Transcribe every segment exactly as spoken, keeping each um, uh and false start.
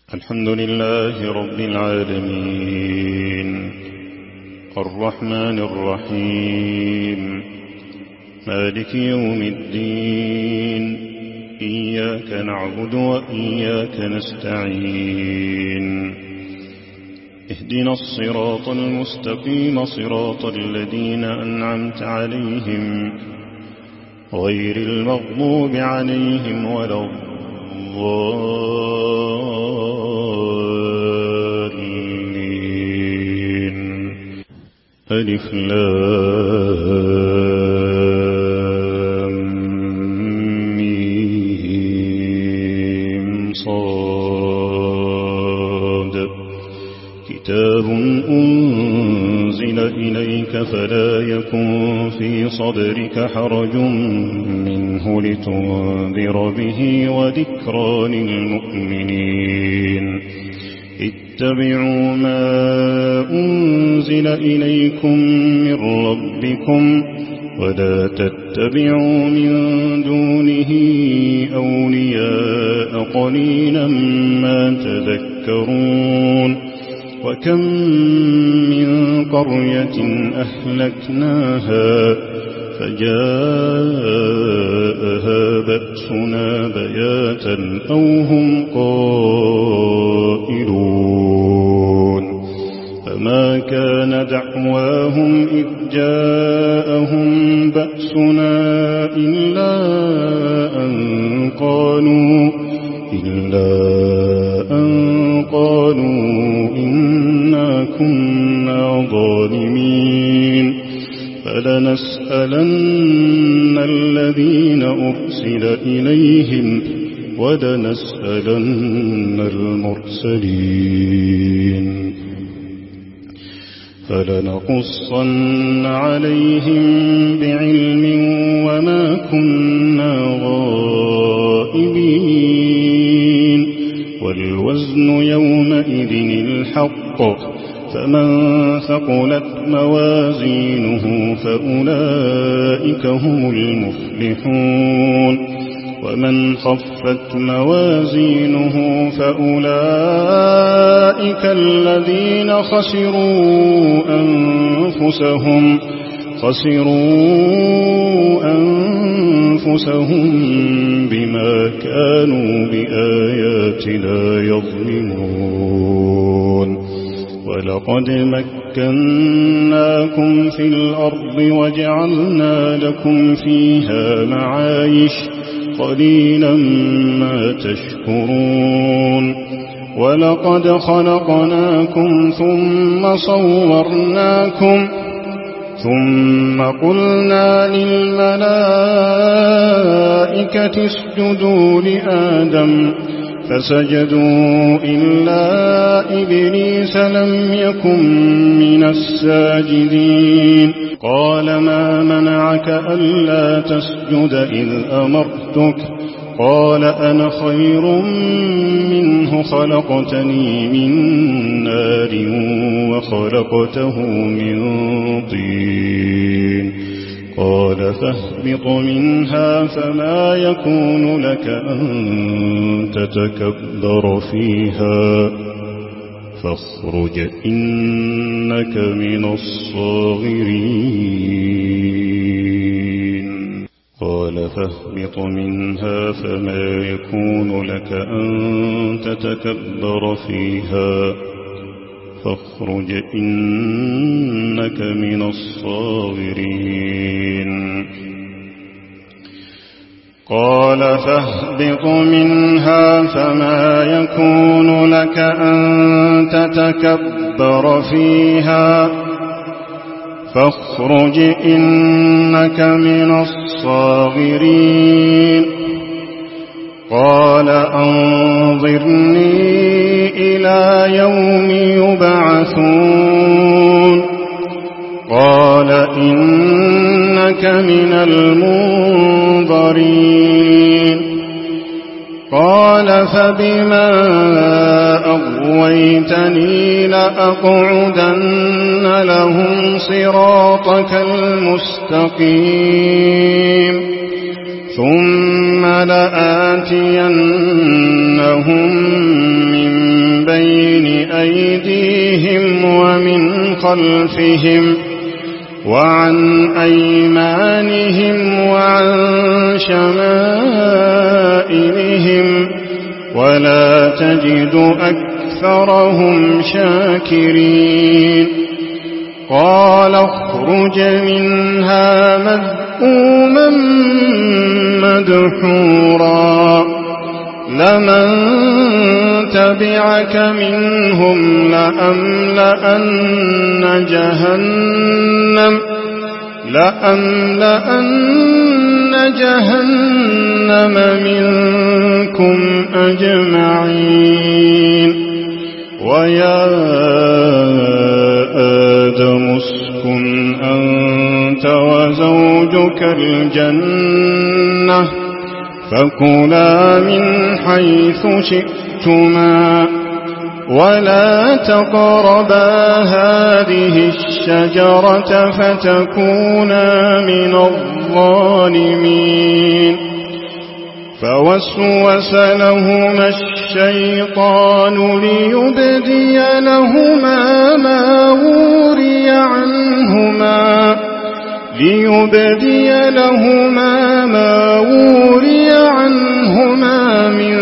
الحمد لله رب العالمين الرحمن الرحيم مالك يوم الدين إياك نعبد وإياك نستعين اهدنا الصراط المستقيم صراط الذين أنعمت عليهم غير المغضوب عليهم ولا الضالين. ألف لام ميم صاد كتاب أنزل إليك فلا يكن في صدرك حرج منه لتنذر به وذكرى للمؤمنين. اتبعوا ما أنزل إليكم من ربكم ولا تتبعوا من دونه أولياء قليلا ما تذكرون. وكم من قرية أهلكناها فجاءها بأسنا بياتا أو هم قائلون فما كان دعواهم إذ جاءهم بأسنا إلا أن قالوا إلا أن قالوا إنا كنا ظالمين. فلنسألن الذين أرسل إليهم ولنسألن المرسلين. فلنقصن عليهم بعلم وما كنا غائبين. والوزن يومئذ الحق فمن ثقلت موازينه فأولئك هم المفلحون. ومن خفت موازينه فأولئك الذين خسروا أنفسهم خسروا أنفسهم بما كانوا بآياتنا يظلمون. ولقد مكناكم في الأرض وجعلنا لكم فيها معايش قليلا ما تشكرون. ولقد خلقناكم ثم صورناكم ثم قلنا للملائكة اسجدوا لآدم فسجدوا إلا إبليس لم يكن من الساجدين. قال ما منعك ألا تسجد إذ أمرتك؟ قال أنا خير منه خلقتني من نار وخلقته من طين. قال فاهبط منها فما يكون لك أن تتكبر فيها فاخرج إنك من الصاغرين. قال فاهبط منها فما يكون لك أن تتكبر فيها فاخرج إنك من الصاغرين. قال فاهبط منها فما يكون لك أن تتكبر فيها فاخرج إنك من الصاغرين. قال أنظرني إلى يوم يبعثون. قال إنك من المنظرين. قال فبما أغويتني لأقعدن لهم صراطك المستقيم ثم لآتينهم من أيديهم ومن خلفهم وعن أيمانهم وعن شمائلهم ولا تجد أكثرهم شاكرين قال اخرج منها مذءوما مدحورا لمن تبعك منهم لأملأن جهنم لأملأن جهنم منكم أجمعين ويا آدم اسكن أنت وزوجك الجنة فكلا من حيث شئتما ولا تقربا هذه الشجرة فتكونا من الظالمين فوسوس لهما الشيطان ليبدي لهما ما وري عنهما ليبدي لهما ما وري عنهما من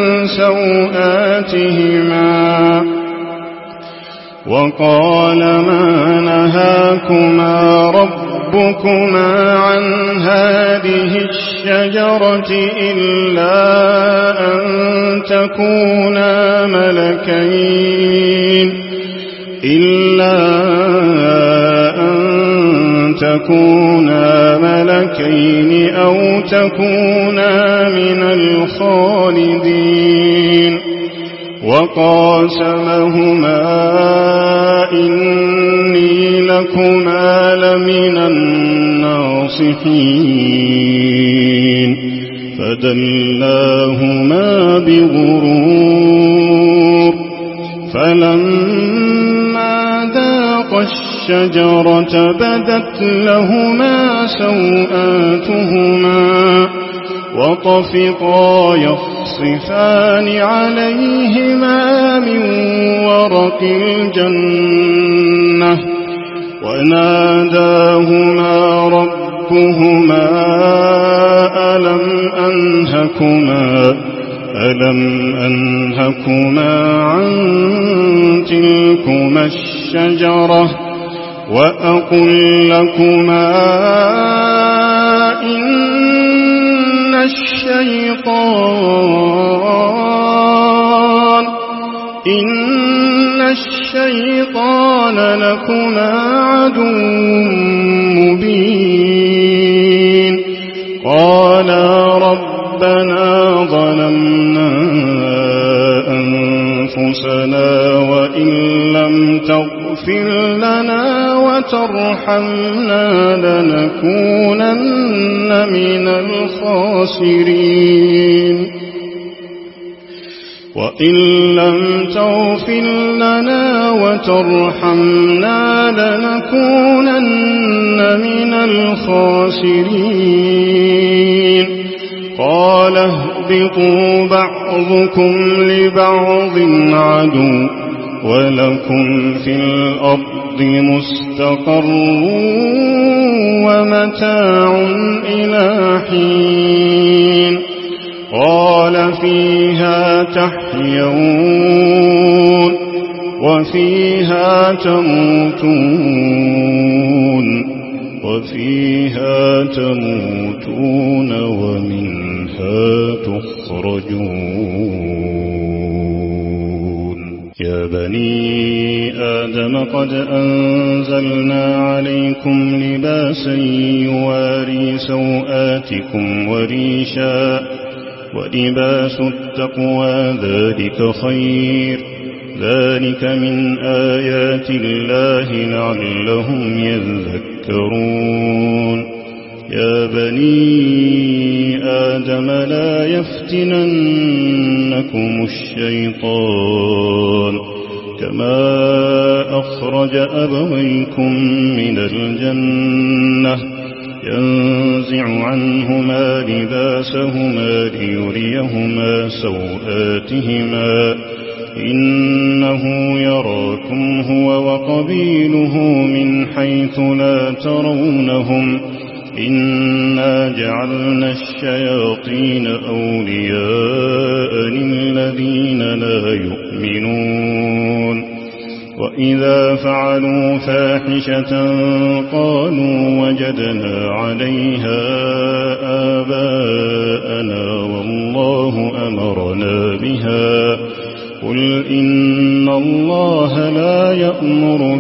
سوآتهما وقال ما نهاكما ربكما عن هذه الشجرة إلا أن تكونا ملكين إلا أن تكونا ملكين أو تكونا من الخالدين وقاسمهما إني لكما لمن الناصحين فدلاهما بغرور فلما ذاقا الشجرة بدت لهما سوآتهما وطفقا يخصفان عليهما من ورق الجنة وناداهما ربهما ألم أنهكما ألم أنهكما عن تلكما الشجرة وأقل لكما إن الشيطان إن الشيطان لكما عدو مبين قالا ربنا ظلمنا أنفسنا وإن لم تغفر لنا وترحمنا لنكونن من الخاسرين وإن لم تغفر لنا وترحمنا لنكونن من الخاسرين قال اهبطوا بعضكم لبعض عدو ولكم في الأرض مستقر ومتاع إلى حين قال فيها تحيون وفيها تموتون وفيها تموتون ومنها تخرجون يا بني آدم قد أنزلنا عليكم لباسا يواري سوآتكم وريشا ولباس التقوى ذلك خير ذلك من آيات الله لعلهم يذكرون يا بني آدم لا يفتننكم الشيطان كما أخرج أبويكم من الجنة ينزع عنهما لباسهما ليريهما سوآتهما إنه إنه يراكم هو وقبيله من حيث لا ترونهم إنا جعلنا الشياطين أولياء للذين لا يؤمنون وإذا فعلوا فاحشة قالوا وجدنا عليها آباءنا والله أمرنا بها قل إن الله لا يأمر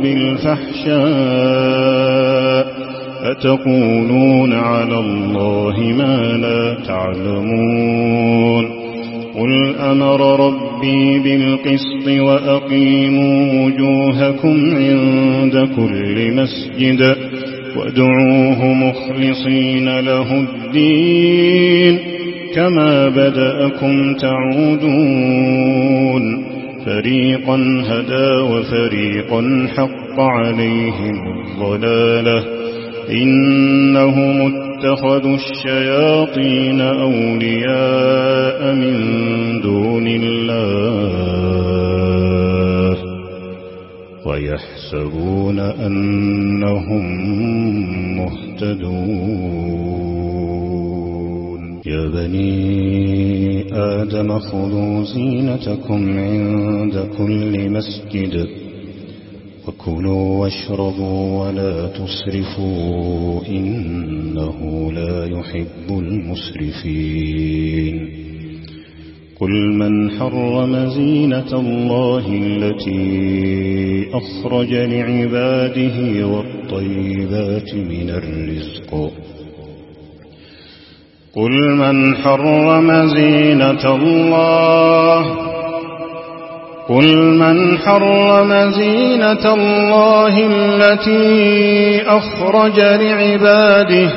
بالفحشاء أتقولون على الله ما لا تعلمون قل أمر ربي بالقسط وأقيموا وجوهكم عند كل مسجد وادعوه مخلصين له الدين كما بدأكم تعودون فريقا هدى وفريقا حق عليهم الضلالة إنهم اتخذوا الشياطين أولياء من دون الله ويحسبون أنهم مهتدون يا بني آدم خذوا زينتكم عند كل مسجد وكلوا واشربوا ولا تسرفوا إنه لا يحب المسرفين قل من حرم زينة الله التي أخرج لعباده والطيبات من الرزق قل من حرم زينة الله قل من حرم زينة الله التي أخرج لعباده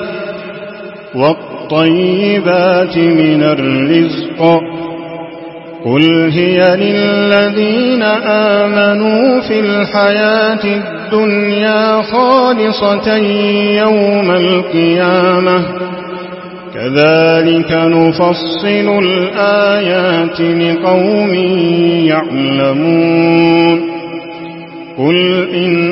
والطيبات من الرزق قل هي للذين آمنوا في الحياة الدنيا خالصة يوم القيامة كذلك نفصل الآيات لقوم يعلمون قل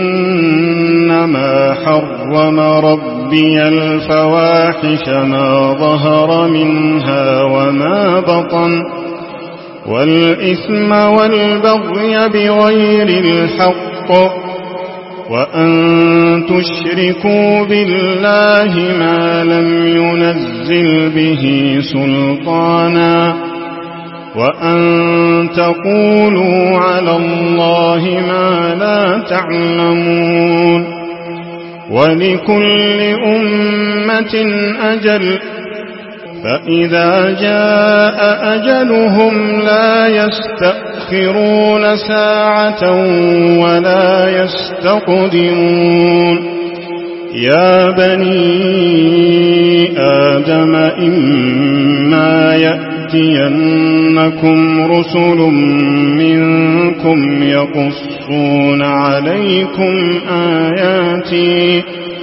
إنما حرم ربي الفواحش ما ظهر منها وما بطن والإثم والبغي بغير الحق وأن تشركوا بالله ما لم ينزل به سلطانا وأن تقولوا على الله ما لا تعلمون ولكل أمة أجل فإذا جاء أجلهم لا يستأخرون ساعة ولا يستقدمون يا بني آدم إما يأتينكم رسل منكم يقصون عليكم آياتي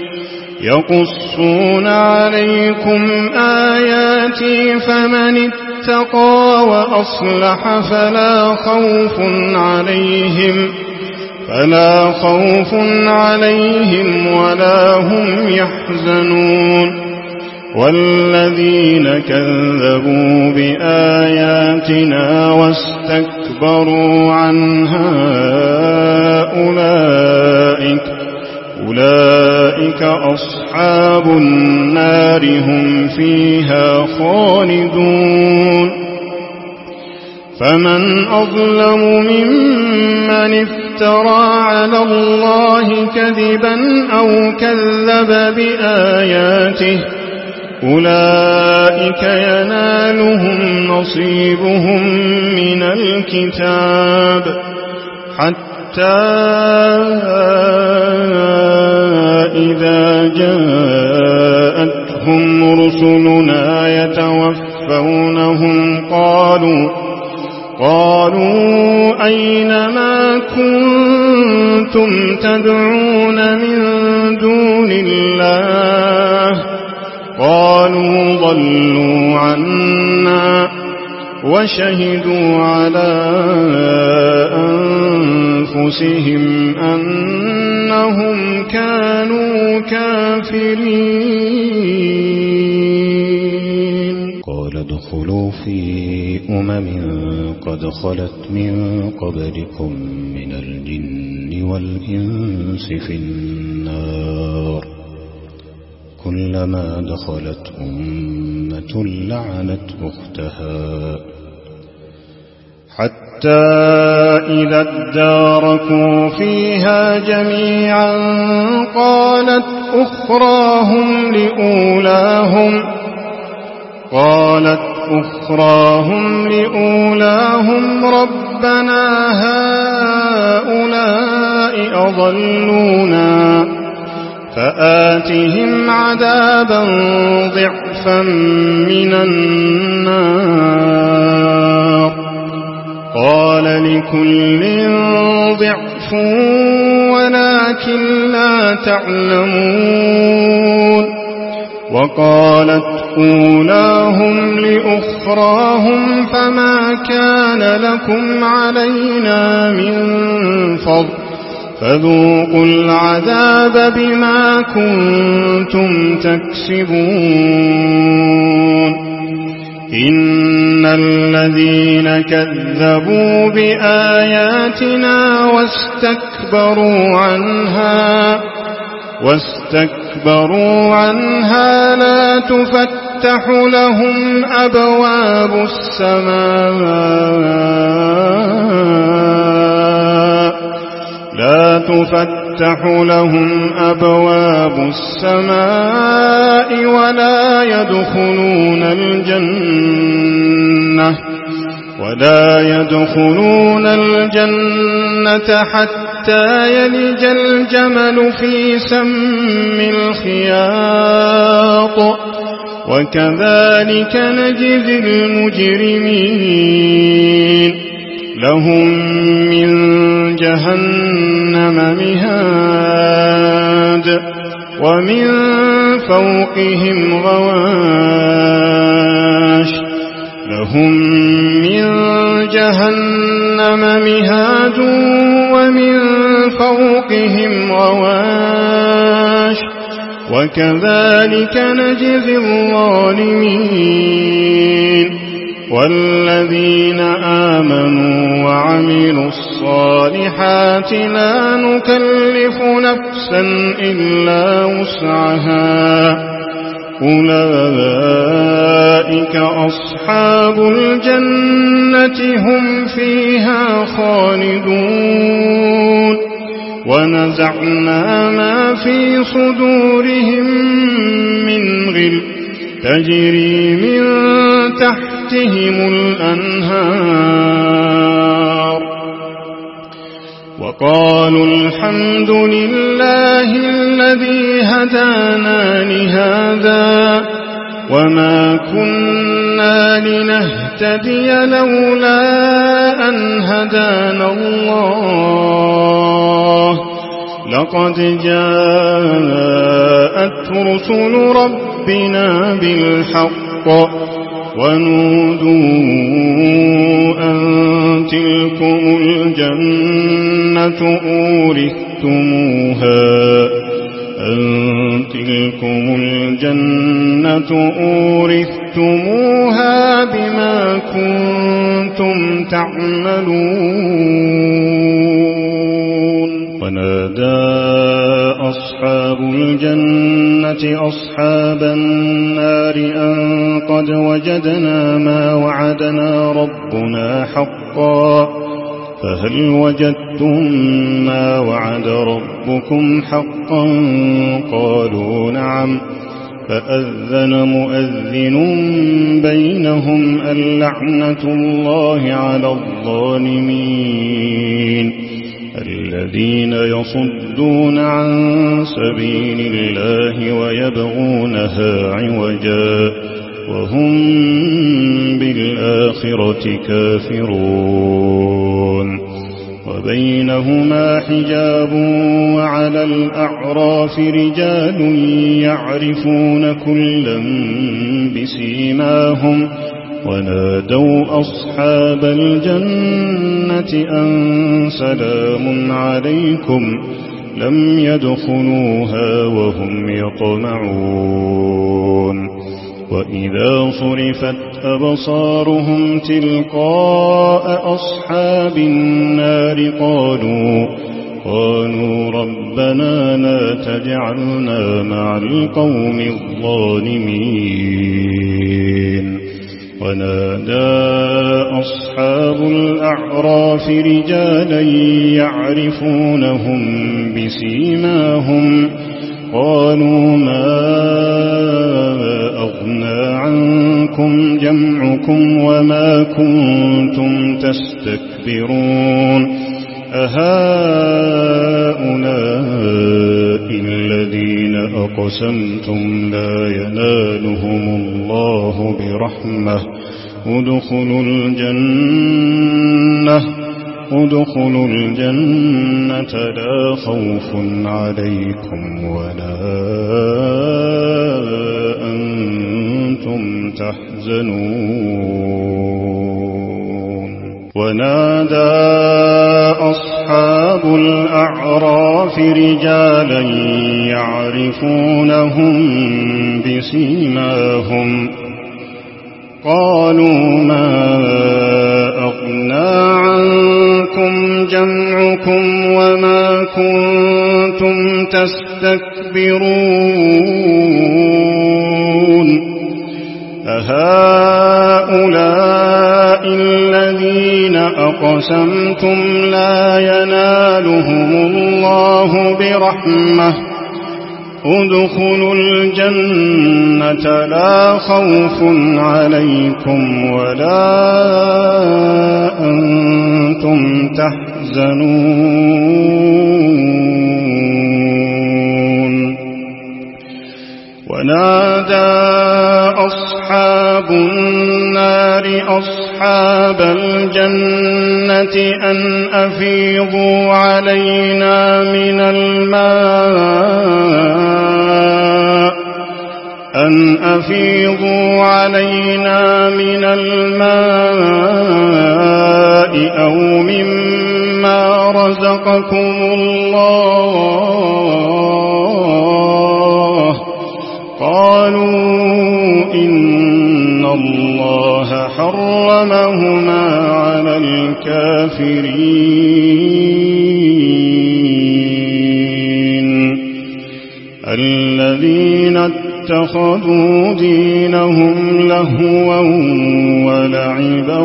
يقصون عليكم آياتي فمن اتقى وأصلح فلا خوف عليهم فلا خوف عليهم ولا هم يحزنون والذين كذبوا بآياتنا واستكبروا عنها أولئك أولئك أصحاب النار هم فيها خالدون فمن أظلم ممن افترى على الله كذبا أو كذب بآياته أولئك ينالهم نصيبهم من الكتاب حتى إذا جاءتهم رسلنا يتوفونهم قالوا قالوا أين ما كنتم تدعون من دون الله قالوا ضلوا عنا وشهدوا على أنفسهم أنفسهم أنهم كانوا كافرين. قال ادخلوا في أمم قد خلت من قبلكم من الجن والإنس في النار كلما دخلت أمة لعنت أختها حتى إذا اداركوا فيها جميعا قالت أخراهم لأولاهم قالت أخراهم لأولاهم ربنا هؤلاء أضلونا فآتهم عذابا ضعفا من النار قال لكل ضعف ولكن لا تعلمون. وقالت أولاهم لأخراهم فما كان لكم علينا من فضل فذوقوا العذاب بما كنتم تكسبون. إن الذين كذبوا بآياتنا واستكبروا عنها واستكبروا عنها لا تفتح لهم أبواب السماء لا تفتح لهم أبواب السماء ولا يدخلون الجنة ولا يدخلون الجنة حتى يلج الجمل في سم الخياط وكذلك نجزي المجرمين. لهم من جهنم مهاد ومن فوقهم غواش لهم من جهنم مهاد ومن فوقهم غواش وكذلك نجزي الظالمين. والذين آمنوا وعملوا الصالحات لا نكلف نفسا إلا وسعها أولئك أصحاب الجنة هم فيها خالدون. ونزعنا ما في صدورهم من غل تجري من تحتهم الأنهار وقالوا الحمد لله الذي هدانا لهذا وما كنا لنهتدي لولا أن هدانا الله لقد جاءت رسل ربنا بالحق ونودوا أن تلكم الجنة أورثتموها أن تلكم الجنة أورثتموها بما كنتم تعملون. ونادى أصحاب الجنة أصحاب النار أن قد وجدنا ما وعدنا ربنا حقا فهل وجدتم ما وعد ربكم حقا قالوا نعم فأذن مؤذن بينهم اللعنة الله على الظالمين الذين يصدون عن سبيل الله ويبغونها عوجا وهم بالآخرة كافرون. وبينهما حجاب وعلى الأعراف رجال يعرفون كلا بسيماهم ونادوا أصحاب الجنة أن سلام عليكم لم يدخلوها وهم يطمعون وإذا صرفت أبصارهم تلقاء أصحاب النار قالوا قالوا ربنا لا تجعلنا مع القوم الظالمين ونادى أصحاب الأعراف رجالا يعرفونهم بسيماهم قالوا ما أغنى عنكم جمعكم وما كنتم تستكبرون أهؤلاء الذين أقسمتم لا ينالهم الله برحمة ادخلوا الجنة ادخلوا الجنة لا خوف عليكم ولا أنتم تحزنون ونادى أصحاب الأعراف رجالا يعرفونهم بسيماهم قالوا ما أغنى عنكم جمعكم وما كنتم تستكبرون أهؤلاء الذين أقسمتم لا ينالهم الله برحمة ادخلوا الجنة لا خوف عليكم ولا أنتم تحزنون ونادى أصحاب النار أصحاب الجنة أن أفيضوا علينا من الماء أن أفيضوا علينا من الماء أو مما رزقكم الله قالوا إن الله حرمهما على الكافرين الذين اتخذوا دينهم لهوا ولعبا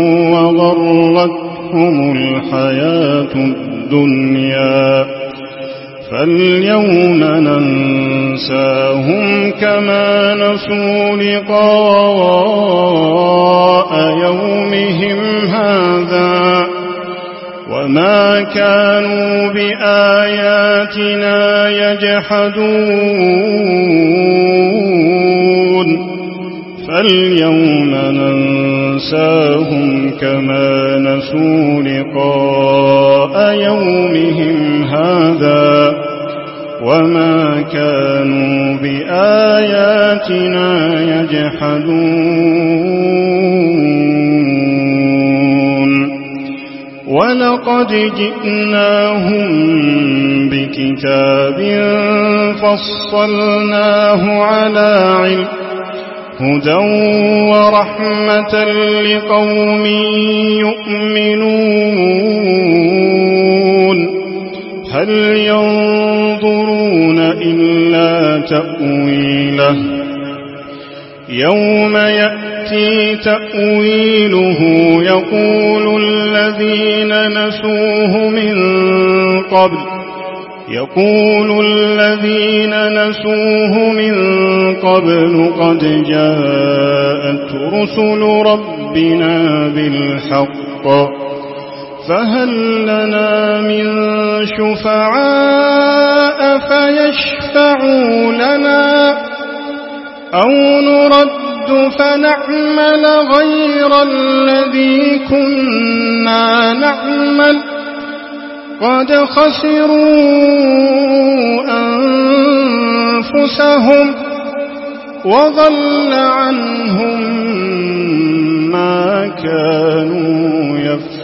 وغرتهم الحياة الدنيا فاليوم ننساهم كما نسوا لقاء يومهم هذا وما كانوا بآياتنا يجحدون فاليوم ننساهم كما نسوا لقاء يومهم هذا وما كانوا بآياتنا يجحدون ولقد جئناهم بكتاب فصلناه على علم هدى ورحمة لقوم يؤمنون هل ينظرون إلا تأويله يوم يأتي تأويله يقول الذين نسوه من قبل يقول الذين نسوه من قبل قد جاءت رسل ربنا بالحق فهل لنا من شفعاء فيشفعوا لنا أو نرد فنعمل غير الذي كنا نعمل قد خسروا أنفسهم وضل عنهم ما كانوا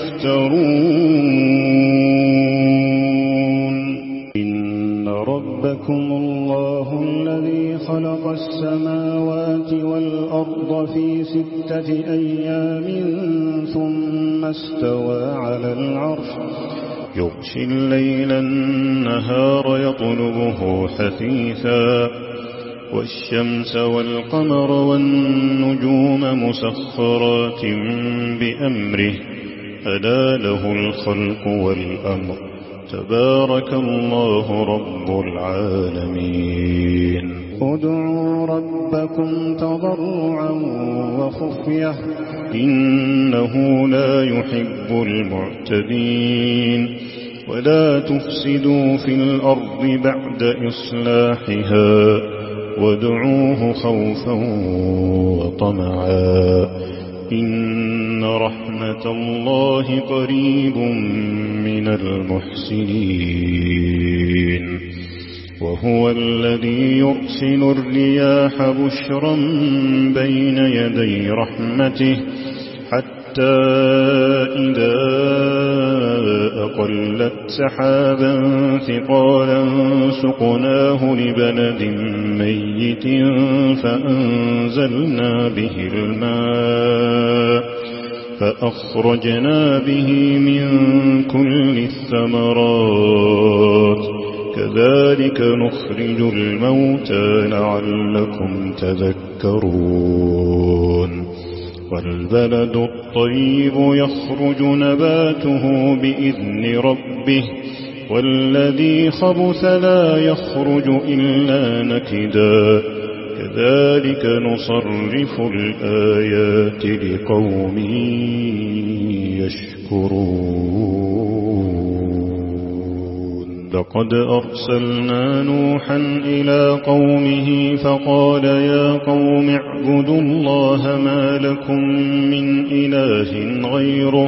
يفترون. إن ربكم الله الذي خلق السماوات والأرض في ستة أيام ثم استوى على العرش يغشي الليل النهار يطلبه حثيثا والشمس والقمر والنجوم مسخرات بأمره ألا له الخلق والأمر تبارك الله رب العالمين. ادعوا ربكم تضرعا وخفية إنه لا يحب المعتدين. ولا تفسدوا في الأرض بعد إصلاحها وادعوه خوفا وطمعا إن رحمة الله قريب من المحسنين. وهو الذي يرسل الرياح بشرا بين يدي رحمته حتى إذا أقلت سحابا ثقالا سقناه لبلد ميت فأنزلنا به الماء فأخرجنا به من كل الثمرات كذلك نخرج الموتى لعلكم تذكرون. والبلد الطيب يخرج نباته بإذن ربه والذي خبث لا يخرج إلا نكدا كذلك نصرف الآيات لقوم يشكرون. لقد أرسلنا نوحا إلى قومه فقال يا قوم اعبدوا الله ما لكم من إله غيره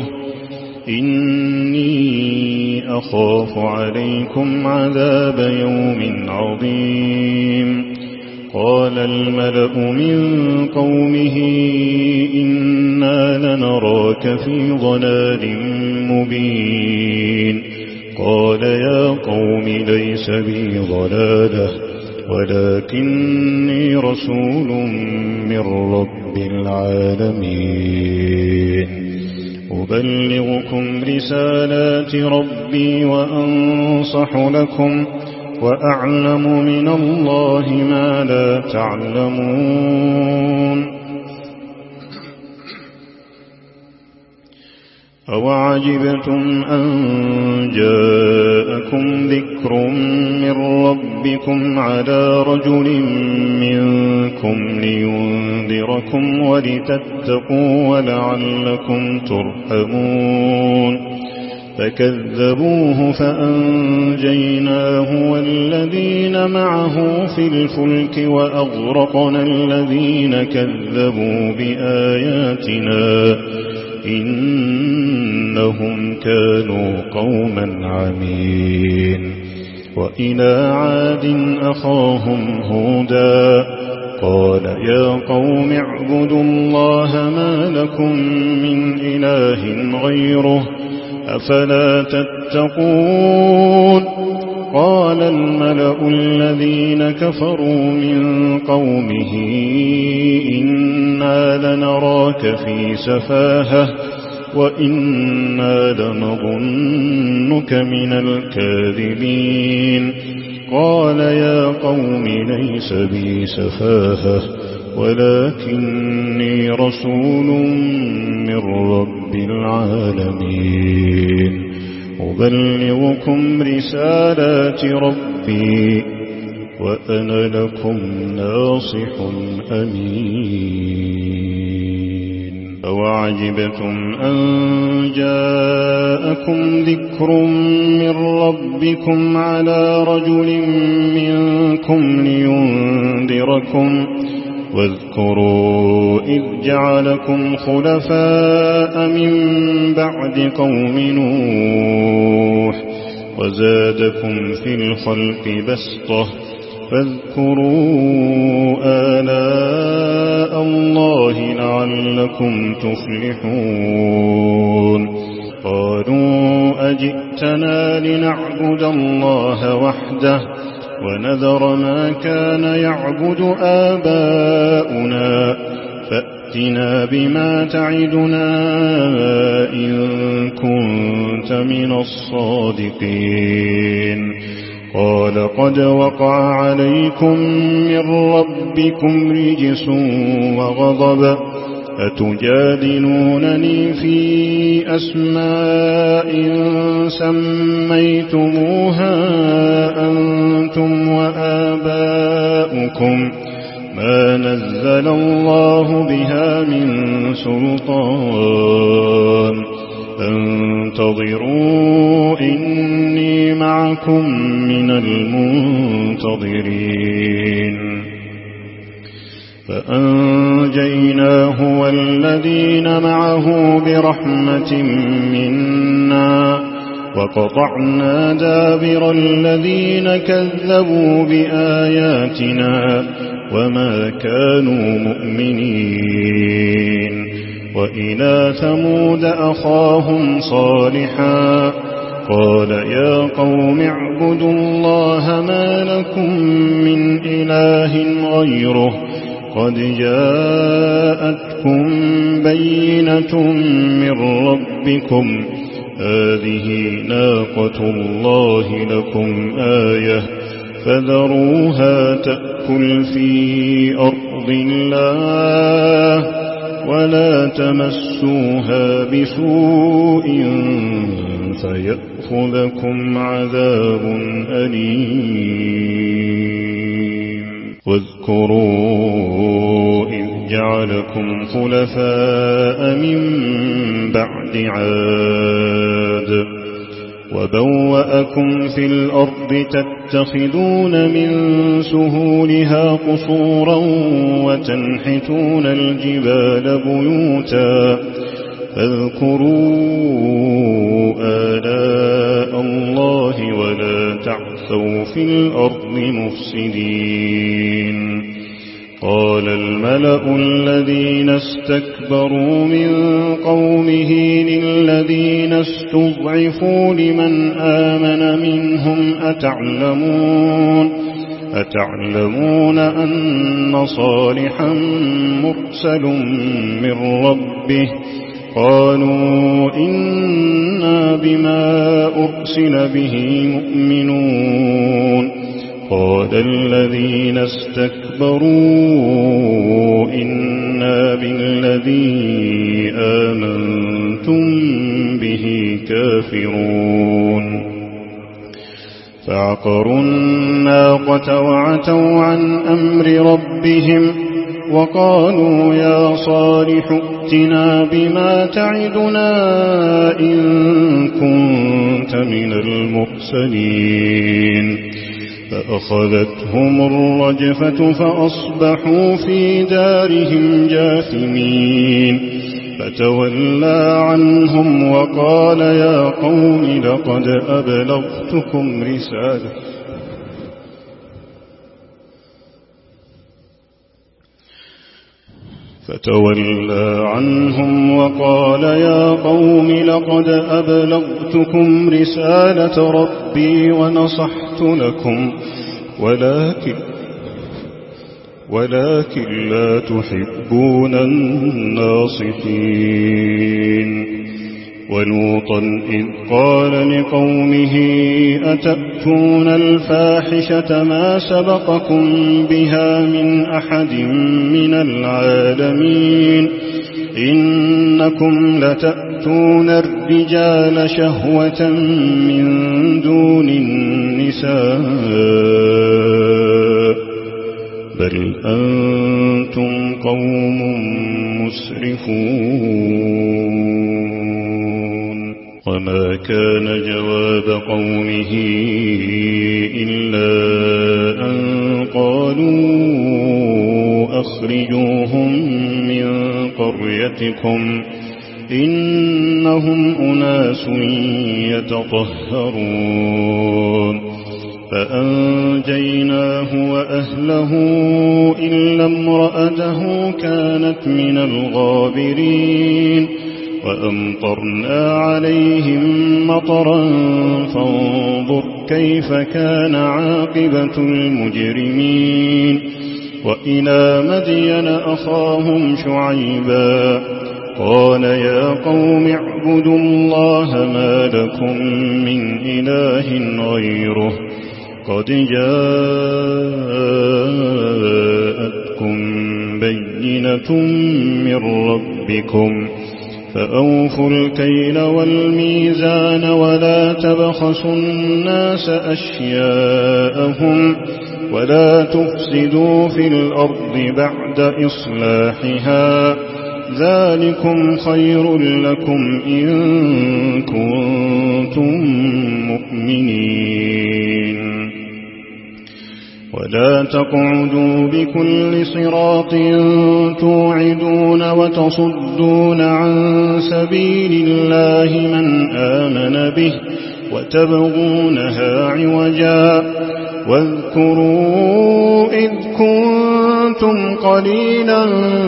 إني أخاف عليكم عذاب يوم عظيم. قال الملأ من قومه إنا لنراك في ضلال مبين. قال يا قوم ليس بي ضلالة ولكني رسول من رب العالمين أبلغكم رسالات ربي وأنصح لكم وأعلم من الله ما لا تعلمون. أوعجبتم أن جاءكم ذكر من ربكم على رجل منكم لينذركم ولتتقوا ولعلكم ترحمون. فكذبوه فأنجيناه والذين معه في الفلك وأغرقنا الذين كذبوا بآياتنا إنهم كانوا قوما عمين. وإلى عاد أخاهم هودا قال يا قوم اعبدوا الله ما لكم من إله غيره أفلا تتقون. قال الملأ الذين كفروا من قومه إنا لنراك في سفاهة وإنا لنظنك من الكاذبين. قال يا قوم ليس بي سفاهة ولكني رسول من رب العالمين أبلغكم رسالات ربي وأنا لكم ناصح أمين. أوعجبتم أن جاءكم ذكر من ربكم على رجل منكم لينذركم واذكروا إذ جعلكم خلفاء من بعد قوم نوح وزادكم في الخلق بسطة فاذكروا آلاء الله لعلكم تفلحون قالوا أجئتنا لنعبد الله وحده ونذر ما كان يعبد آباؤنا فأتنا بما تعدنا إن كنت من الصادقين قال قد وقع عليكم من ربكم رجس وغضب أتجادلونني في أسماء سميتموها أنتم وآباؤكم ما نزل الله بها من سلطان انتظروا إني معكم من المنتظرين فأنجيناه والذين معه برحمة منا وقطعنا دابر الذين كذبوا بآياتنا وما كانوا مؤمنين وإلى ثمود أخاهم صالحا قال يا قوم اعبدوا الله ما لكم من إله غيره قد جاءتكم بينة من ربكم هذه ناقة الله لكم آية فذروها تأكل في أرض الله ولا تمسوها بسوء فيأخذكم عذاب أليم واذكروا إذ جعلكم خلفاء من بعد عاد وبوأكم في الأرض تتخذون من سهولها قصورا وتنحتون الجبال بيوتا فاذكروا آلاء الله ولا تعثوا في الأرض مفسدين قال الملأ الذين استكبروا من قومه للذين استضعفوا لمن آمن منهم أتعلمون أتعلمون أن صالحا مرسل من ربه قالوا إنا بما أرسل به مؤمنون قال الذين استكبروا إنا بالذي آمنتم به كافرون فعقروا الناقة وعتوا عن أمر ربهم وقالوا يا صالح ائتنا بما تعدنا إن كنت من المرسلين فأخذتهم الرجفة فأصبحوا في دارهم جاثمين فتولى عنهم وقال يا قوم لقد أبلغتكم رسالة فتولى عنهم وقال يا قوم لقد أبلغتكم رسالة ربي ونصحت لكم ولكن ولكن لا تحبون الناصحين ولوطا إذ قال لقومه أتأتون الفاحشة ما سبقكم بها من أحد من العالمين إنكم لتأتون الرجال شهوة من دون النساء بل أنتم قوم مسرفون وما كان جواب قومه إلا أن قالوا أخرجوهم من قريتكم إنهم أناس يتطهرون فأنجيناه وأهله إلا امرأته كانت من الغابرين وأمطرنا عليهم مطرا فانظر كيف كان عاقبة المجرمين وإلى مدين أخاهم شعيبا قال يا قوم اعبدوا الله ما لكم من إله غيره قد جاءتكم بينة من ربكم فأوفوا الكيل والميزان ولا تبخسوا الناس أشياءهم ولا تفسدوا في الأرض بعد إصلاحها ذلكم خير لكم إن كنتم مؤمنين ولا تقعدوا بكل صراط توعدون وتصدون عن سبيل الله من آمن به وتبغونها عوجا واذكروا إذ كنتم قليلا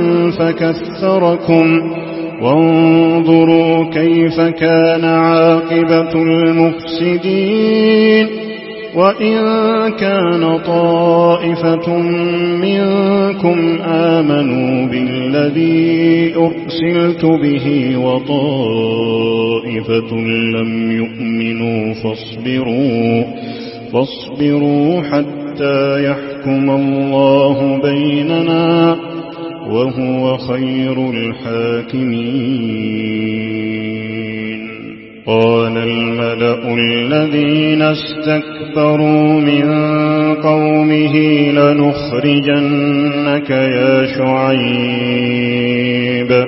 فكثركم وانظروا كيف كان عاقبة المفسدين وإن كان طائفة منكم آمنوا بالذي أرسلت به وطائفة لم يؤمنوا فاصبروا فاصبروا حتى يحكم الله بيننا وهو خير الحاكمين قال الملأ الذين استكبروا من قومه لنخرجنك يا شعيب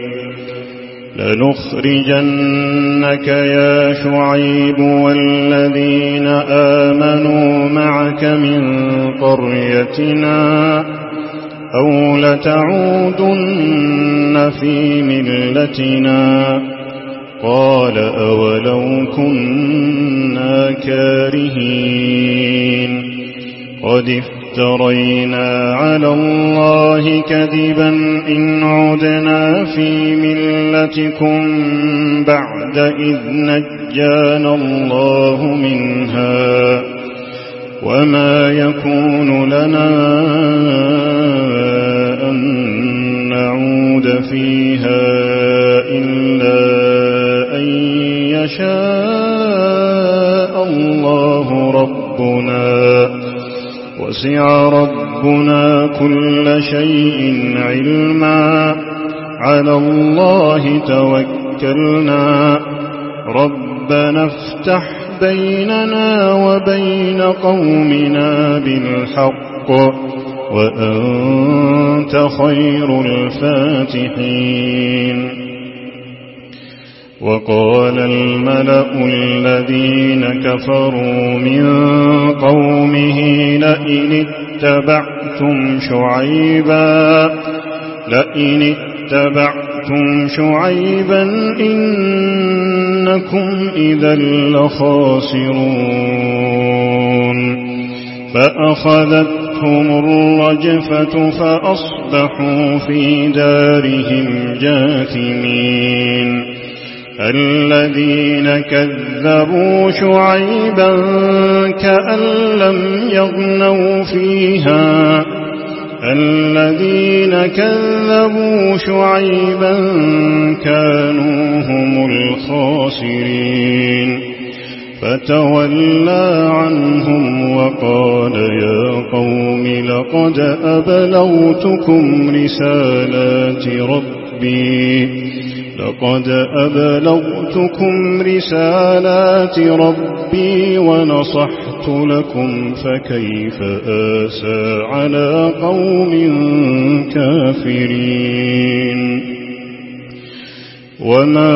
لنخرجنك يا شعيب والذين آمنوا معك من قريتنا أو لتعودن في ملتنا قال أولو كنا كارهين قد افترينا على الله كذبا إن عدنا في ملتكم بعد إذ نجانا الله منها وما يكون لنا أن نعود فيها إلا أن يشاء الله ربنا وسع ربنا كل شيء علما على الله توكلنا ربنا افتح بيننا وبين قومنا بالحق وأنت خير الفاتحين وقال الملأ الذين كفروا من قومه لئن اتبعتم شعيبا لئن اتبعتم شعيبا إنكم إذا لخاسرون فأخذتهم الرجفة فأصبحوا في دارهم جاثمين الذين كذبوا شعيبا كأن لم يغنوا فيها الذين كذبوا شعيبا كانوا هم الخاسرين فتولى عنهم وقال يا قوم لقد أبلغتكم رسالات ربي لقد أبلغتكم رسالات ربي ونصحت لكم فكيف آسى على قوم كافرين وما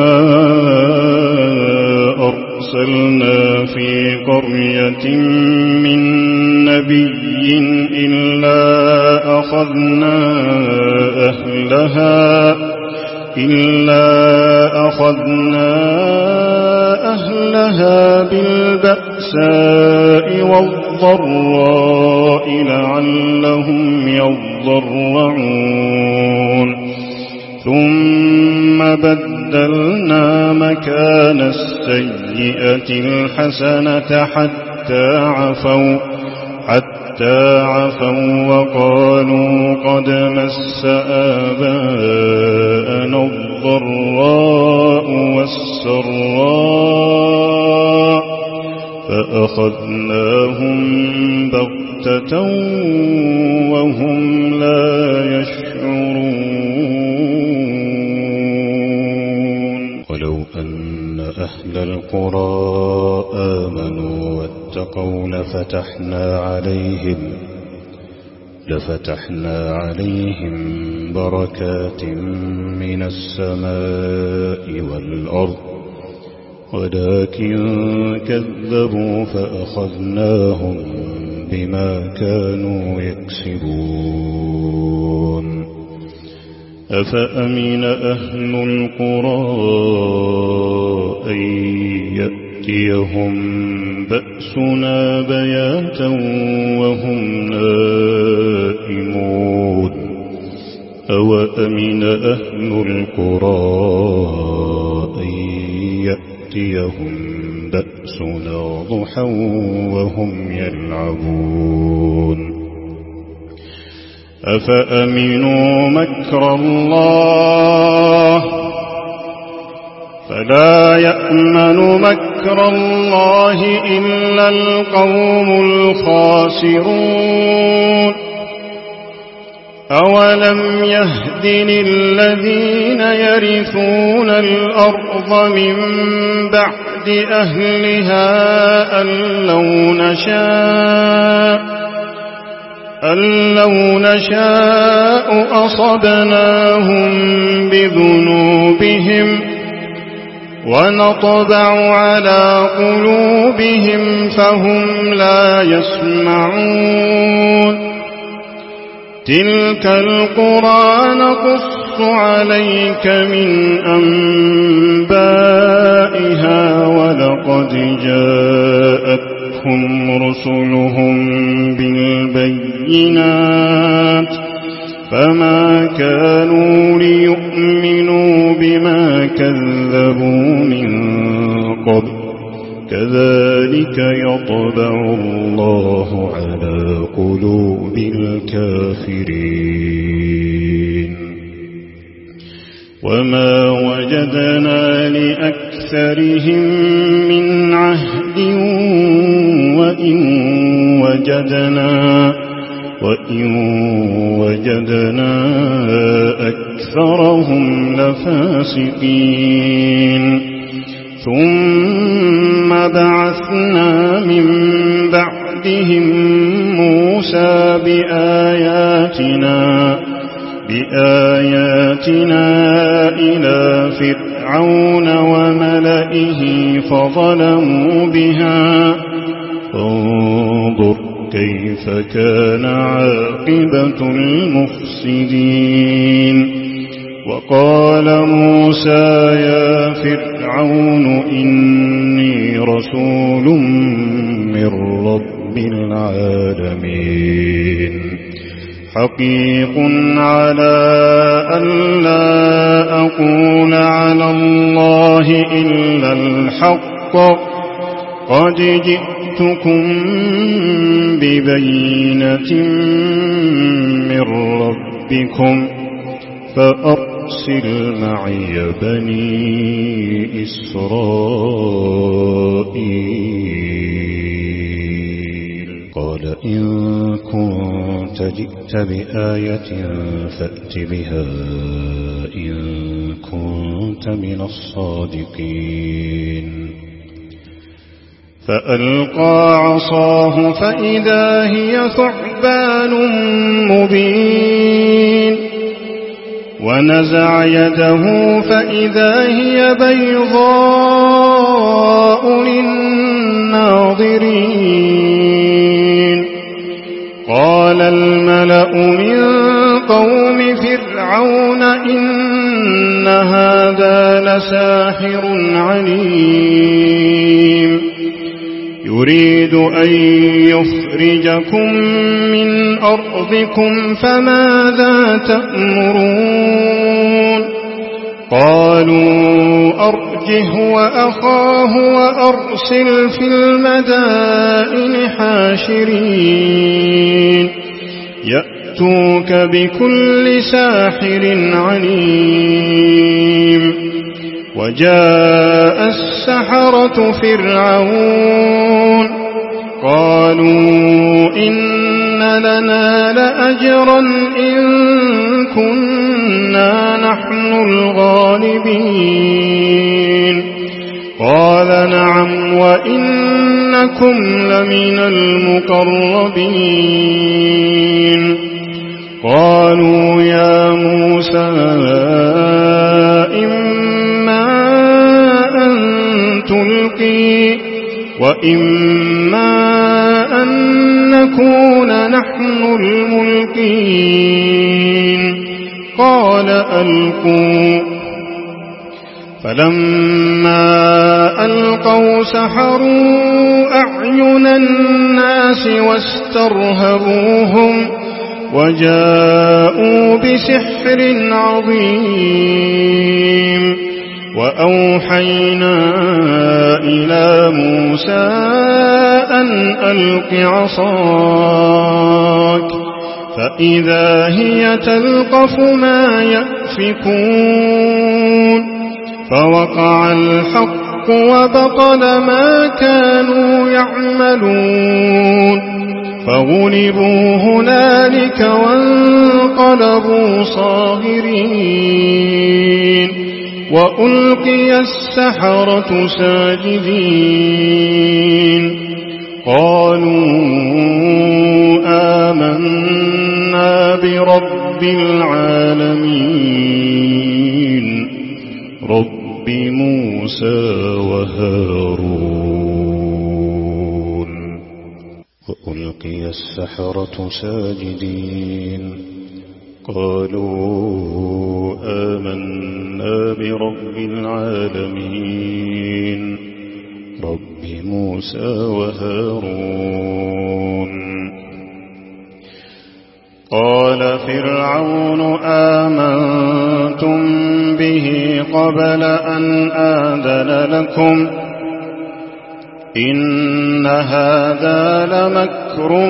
أرسلنا في قرية من نبي إلا أخذنا أهلها إلا أخذنا أهلها بالبأساء الضراء لعلهم يضرعون ثم بدلنا مكان السيئة الحسنة حتى عفوا حتى عفوا وقالوا قد مس آباءنا الضراء والسراء فأخذناهم بغتة وهم لا يشعرون ولو أن أهل القرى آمنوا واتقوا لفتحنا عليهم لفتحنا عليهم بركات من السماء والأرض ولكن كذبوا فأخذناهم بما كانوا يكسبون أفأمن أهل القرى أن يأتيهم بأسنا بياتا وهم نائمون أوأمن أهل القرى أن يأتيهم بأسنا ضحى وهم يلعبون أفأمنوا مكر الله فلا يأمن مكر الله إلا القوم الخاسرون أولم يهد للذين يرثون الأرض من بعد أهلها أن لو نشاء أن لو نشاء أصبناهم بذنوبهم ونطبع على قلوبهم فهم لا يسمعون تلك القرى نقص عليك من أنبائها ولقد جاءتهم رسلهم بالبينات فما كانوا ليؤمنوا بما كذبوا من قبل كذلك يطبع الله على قلوب الكافرين وما وجدنا لأكثرهم من عهد وإن وجدنا وإن وجدنا أكثرهم لفاسقين ثم بعثنا من بعدهم موسى بآياتنا بآياتنا إلى فرعون وملئه فظلموا بها فانظر كيف كان عاقبة المفسدين وقال موسى يا فرعون إني رسول من رب العالمين حقيق على أن لا أقول على الله إلا الحق قد جئتكم ببينة من ربكم فأرسل معي بني إسرائيل قال إن كنت جئت بآية فأت بها إن كنت من الصادقين فألقى عصاه فإذا هي ثعبان مبين ونزع يده فإذا هي بيضاء للناظرين قال الملأ من قوم فرعون إن هذا لساحر عليم يريد أن يخرجكم من أرضكم فماذا تأمرون قالوا أرجه وأخاه وأرسل في المدائن حاشرين يأتوك بكل ساحر عليم وجاء السحرة فرعون قالوا إن لنا لأجرا إن كنا نحن الغالبين قال نعم وإنكم لمن المقربين قالوا يا موسى إما أن تلقي وإما أن نكون نحن الملقين قال ألقوا فلما ألقوا سحروا أعين الناس واسترهبوهم وجاءوا بسحر عظيم وأوحينا إلى موسى أن ألق عصاك فإذا هي تلقف ما يأفكون فوقع الحق وبطل ما كانوا يعملون فغلبوا هنالك وانقلبوا صاغرين وألقي السحرة ساجدين قالوا آمنا برب العالمين رب موسى وهارون وألقي السحرة ساجدين قالوا آمنا برب العالمين رب موسى وهارون قال فرعون آمنتم به قبل أن آذن لكم إن هذا لمكر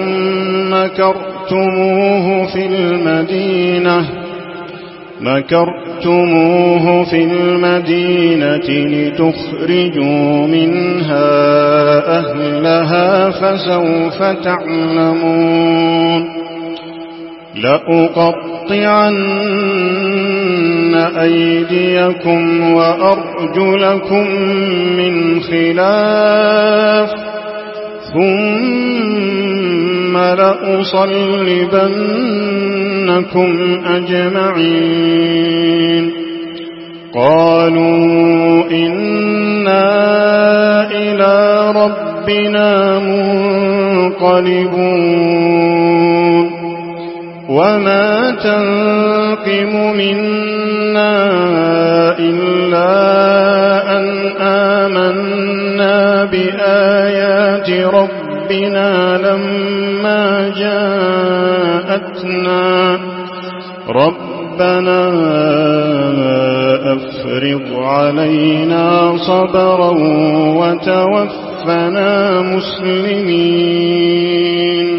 مكرتموه في المدينة مكرتموه في المدينة لتخرجوا منها أهلها فسوف تعلمون لأقطعن أيديكم وأرجلكم من خلاف ثم لأصلبنكم أجمعين قالوا إنا إلى ربنا منقلبون وما تنقم منا إلا أن آمنا بآيات ربنا لما جاءتنا ربنا أفرض علينا صبرا وتوفنا مسلمين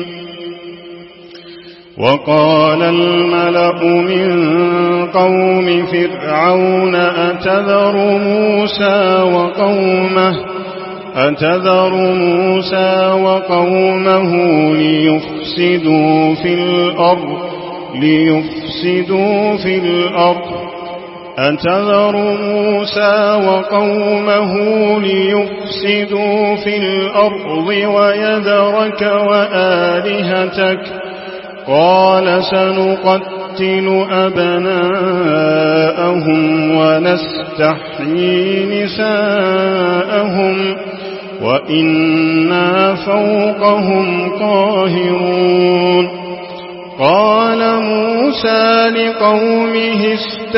وقال الملأ من قوم فرعون أتذر موسى وقومه أتذر موسى وقومه ليفسدوا في الأرض ليفسدوا في الأرض أتذر موسى وقومه ليفسدوا في الأرض ويذرك وآلهتك قال سنقتل أبناءهم ونستحيي نساءهم وإنا فوقهم قاهرون قال موسى لقومه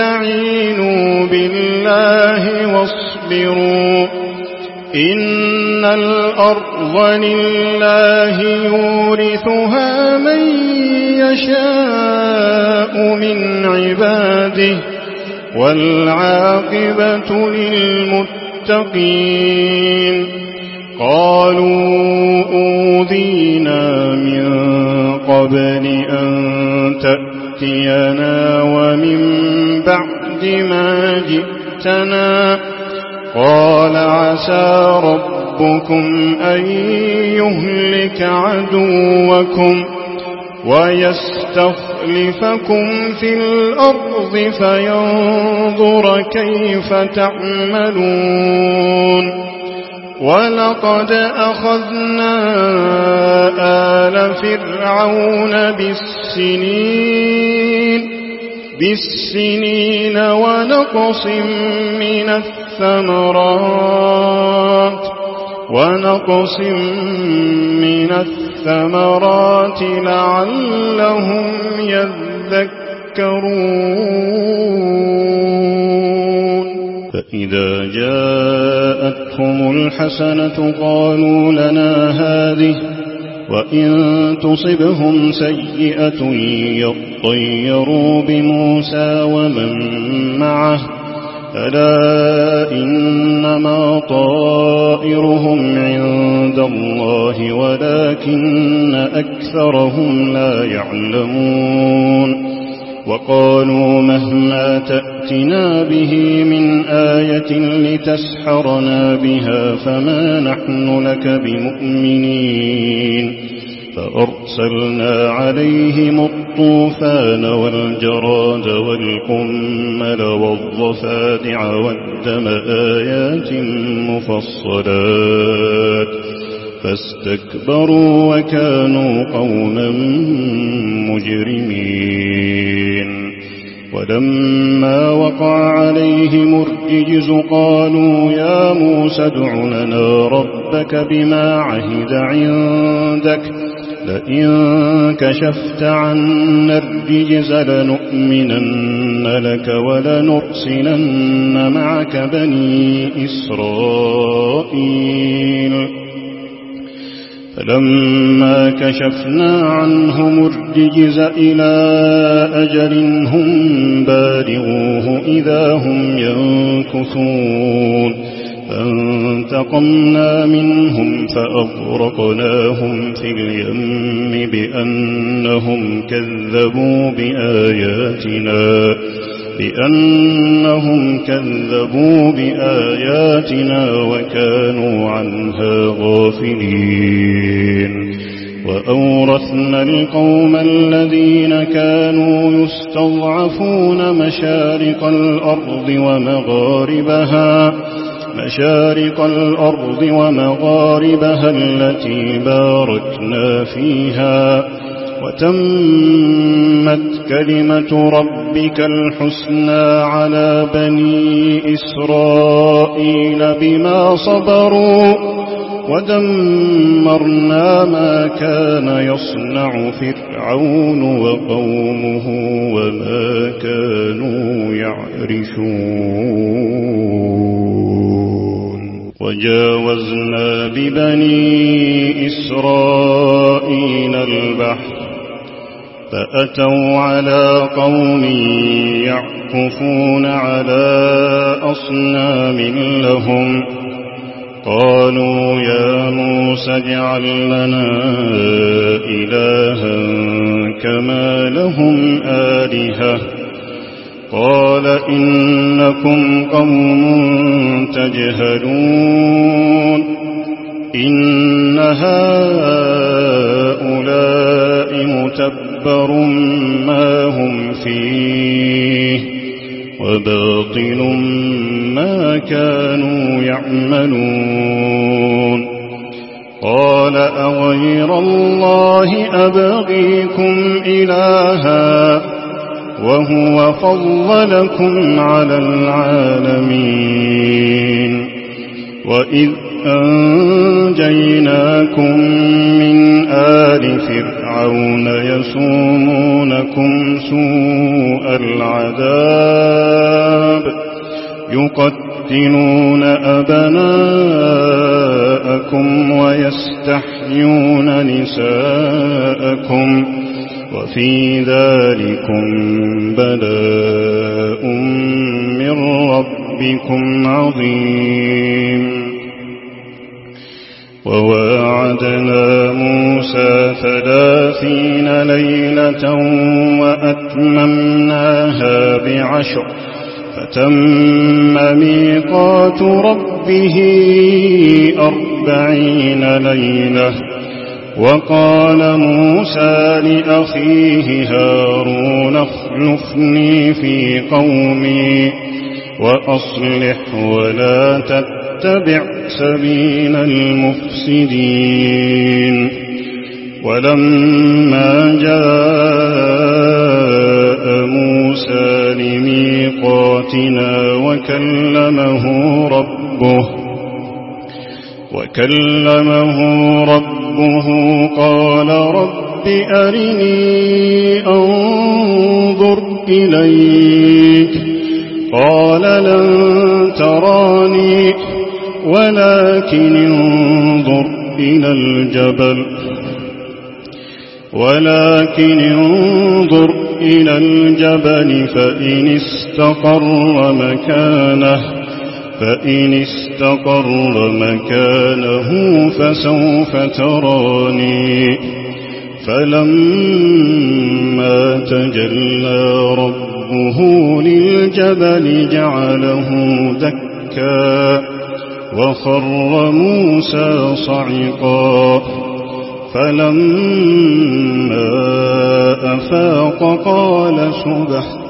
استعينوا بالله واصبروا إن إن الأرض لله يورثها من يشاء من عباده والعاقبة للمتقين قالوا أوذينا من قبل أن تأتينا ومن بعد ما جئتنا قال عسى ربكم أن يهلك عدوكم ويستخلفكم في الأرض فينظر كيف تعملون ولقد أخذنا آل فرعون بالسنين بالسنين ونقص من الثمرات ونقص من الثمرات لعلهم يذكرون فإذا جاءتهم الحسنة قالوا لنا هذه وإن تصبهم سيئة يطيروا بموسى ومن معه ألا إنما طائرهم عند الله ولكن أكثرهم لا يعلمون وقالوا مهما تأتنا به من آية لتسحرنا بها فما نحن لك بمؤمنين فأرسلنا عليهم الطوفان والجراد والقمل والضفادع والدم آيات مفصلات فاستكبروا وكانوا قوما مجرمين ولما وقع عليهم الرجز قالوا يا موسى ادع لنا ربك بما عهد عندك لئن كشفت عنا الرجز لنؤمنن لك ولنرسلن معك بني إسرائيل فلما كشفنا عنهم الرجز إلى أجل هم بالغوه إذا هم ينكثون فانتقمنا منهم فأغرقناهم في اليم بأنهم كذبوا بآياتنا بأنهم كذبوا بآياتنا وكانوا عنها غافلين وأورثنا القوم الذين كانوا يستضعفون مشارق الأرض ومغاربها مشارق الأرض ومغاربها التي باركنا فيها وتمت كلمة ربك الحسنى على بني إسرائيل بما صبروا ودمرنا ما كان يصنع فرعون وقومه وما كانوا يعرشون وجاوزنا ببني إسرائيل البحر فأتوا على قوم يعكفون على أصنام لهم قالوا يا موسى اجعل لنا إلها كما لهم آلهة قال إنكم قوم تجهلون إن هؤلاء متبر ما هم فيه وباطل ما كانوا يعملون قال أغير الله أبغيكم إلها وهو فضلكم على العالمين وإذ أنجيناكم من آل فرعون يسومونكم سوء العذاب يقتلون أبناءكم نساءكم ويستحيون نساءكم وفي ذلكم بلاء من ربكم عظيم. وواعدنا موسى ثلاثين ليلة وأتممناها بعشر فتم ميقات ربه أربعين ليلة. وقال موسى لأخيه هارون اخلفني في قومي وأصلح ولا تتبع سبيل المفسدين. ولما جاء موسى لميقاتنا وكلمه ربه وكلمه ربه قال رب أرني أنظر إليك قال لن تراني ولكن انظر إلى الجبل ولكن انظر إلى الجبل فإن استقر مكانه فإن استقر مكانه فسوف تراني. فلما تجلى ربه للجبل جعله دكا وخر موسى صعقا. فلما أفاق قال سبحانك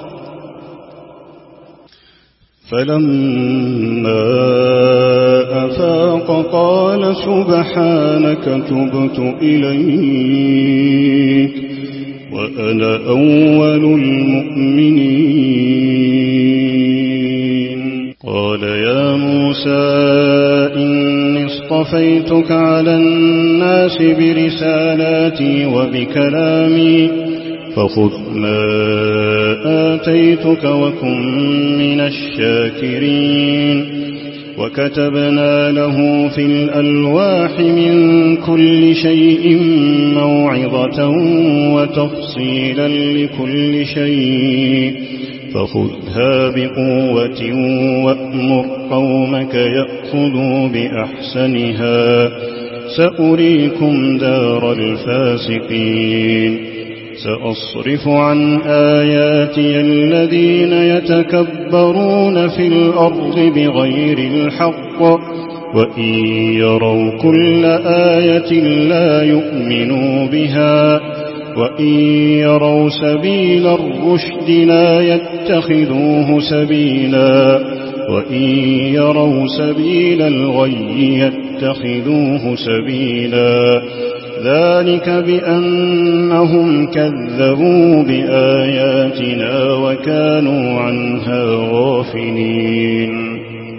فلما أفاق قال سبحانك تبت إليك وأنا أول المؤمنين. قال يا موسى إني اصطفيتك على الناس برسالاتي وبكلامي فخذ ما آتيتك وكن من الشاكرين. وكتبنا له في الألواح من كل شيء موعظة وتفصيلا لكل شيء فخذها بقوة وأمر قومك يأخذوا بأحسنها سأريكم دار الفاسقين. سأصرف عن آياتي الذين يتكبرون في الأرض بغير الحق وإن يروا كل آية لا يؤمنوا بها وإن يروا سبيل الرشد لا يتخذوه سبيلا وإن يروا سبيل الغي يتخذوه سبيلا. ذلك بأنهم كذبوا بآياتنا وكانوا عنها غافلين.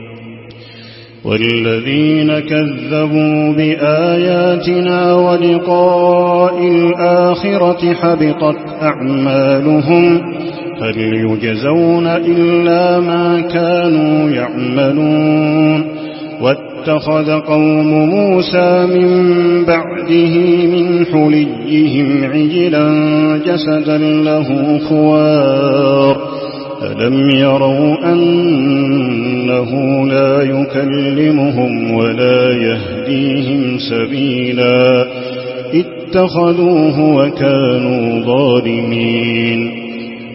والذين كذبوا بآياتنا ولقاء الآخرة حبطت أعمالهم هل يجزون إلا ما كانوا يعملون. واتخذ قوم موسى من بعده من حليهم عجلا جسدا له خوار ألم يروا أنه لا يكلمهم ولا يهديهم سبيلا اتخذوه وكانوا ظالمين.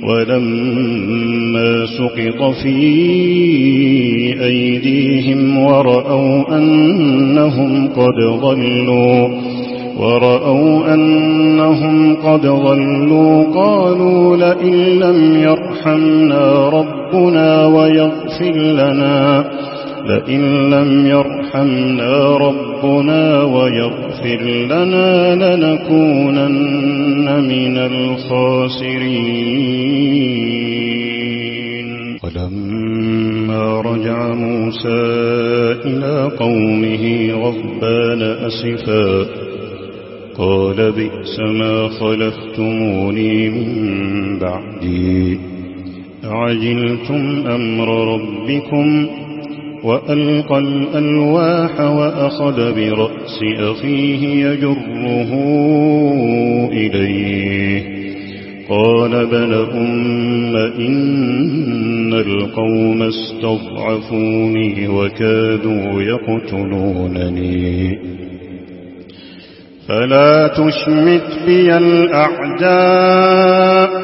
ولما سقط في أيديهم ورأوا أنهم قد ضلوا ورأوا أنهم قد ضلوا قالوا لئن لم يرحمنا ربنا ويغفر لنا لئن لم يرحمنا ربنا ويغفر لنا لنكونن من الخاسرين. ولما رجع موسى إلى قومه غضبان أسفا قال بئس ما خلفتموني من بعدي أعجلتم أمر ربكم وألقى الألواح وأخذ برأس أخيه يجره إليه قال ابن أم إن القوم استضعفوني وكادوا يقتلونني فلا تشمت بي الأعداء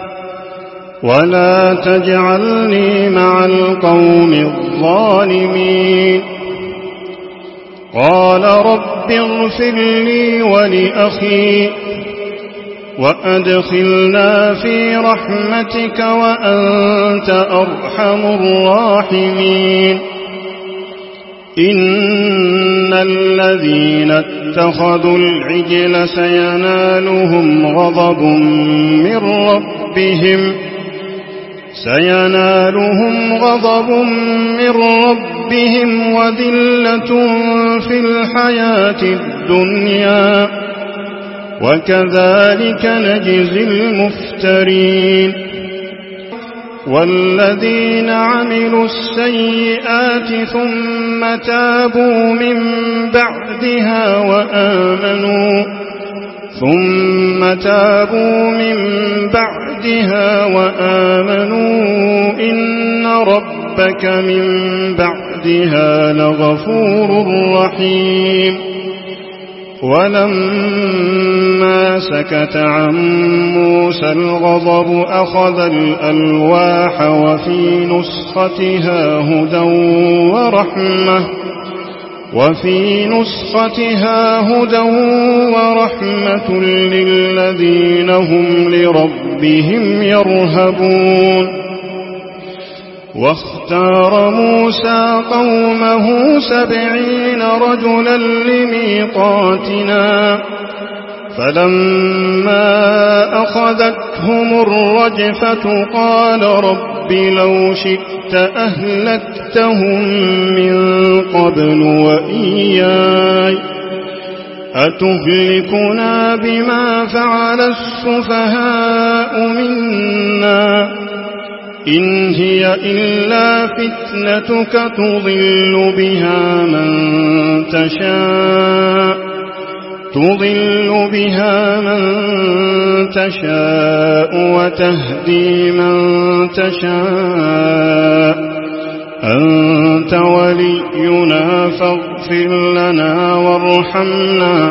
ولا تجعلني مع القوم الظالمين. قال رب اغفر لي ولأخي وأدخلنا في رحمتك وأنت أرحم الراحمين. إن الذين اتخذوا العجل سينالهم غضب من ربهم سينالهم غضب من ربهم وذلة في الحياة الدنيا وكذلك نجزي المفترين. والذين عملوا السيئات ثم تابوا من بعدها وآمنوا ثم تابوا من بعدها وآمنوا إن ربك من بعدها لغفور رحيم. ولما سكت عن موسى الغضب أخذ الألواح وفي نسختها هدى ورحمة وفي نسختها هدى ورحمة للذين هم لربهم يرهبون. واختار موسى قومه سبعين رجلا لميقاتنا فلما أخذتهم الرجفة قال رب لو شئت أهلكتهم من قبل وإياي أتهلكنا بما فعل السفهاء منا إن هي إلا فتنتك تضل بها من تشاء تضل بها من تشاء وتهدي من تشاء أنت ولينا فاغفر لنا وارحمنا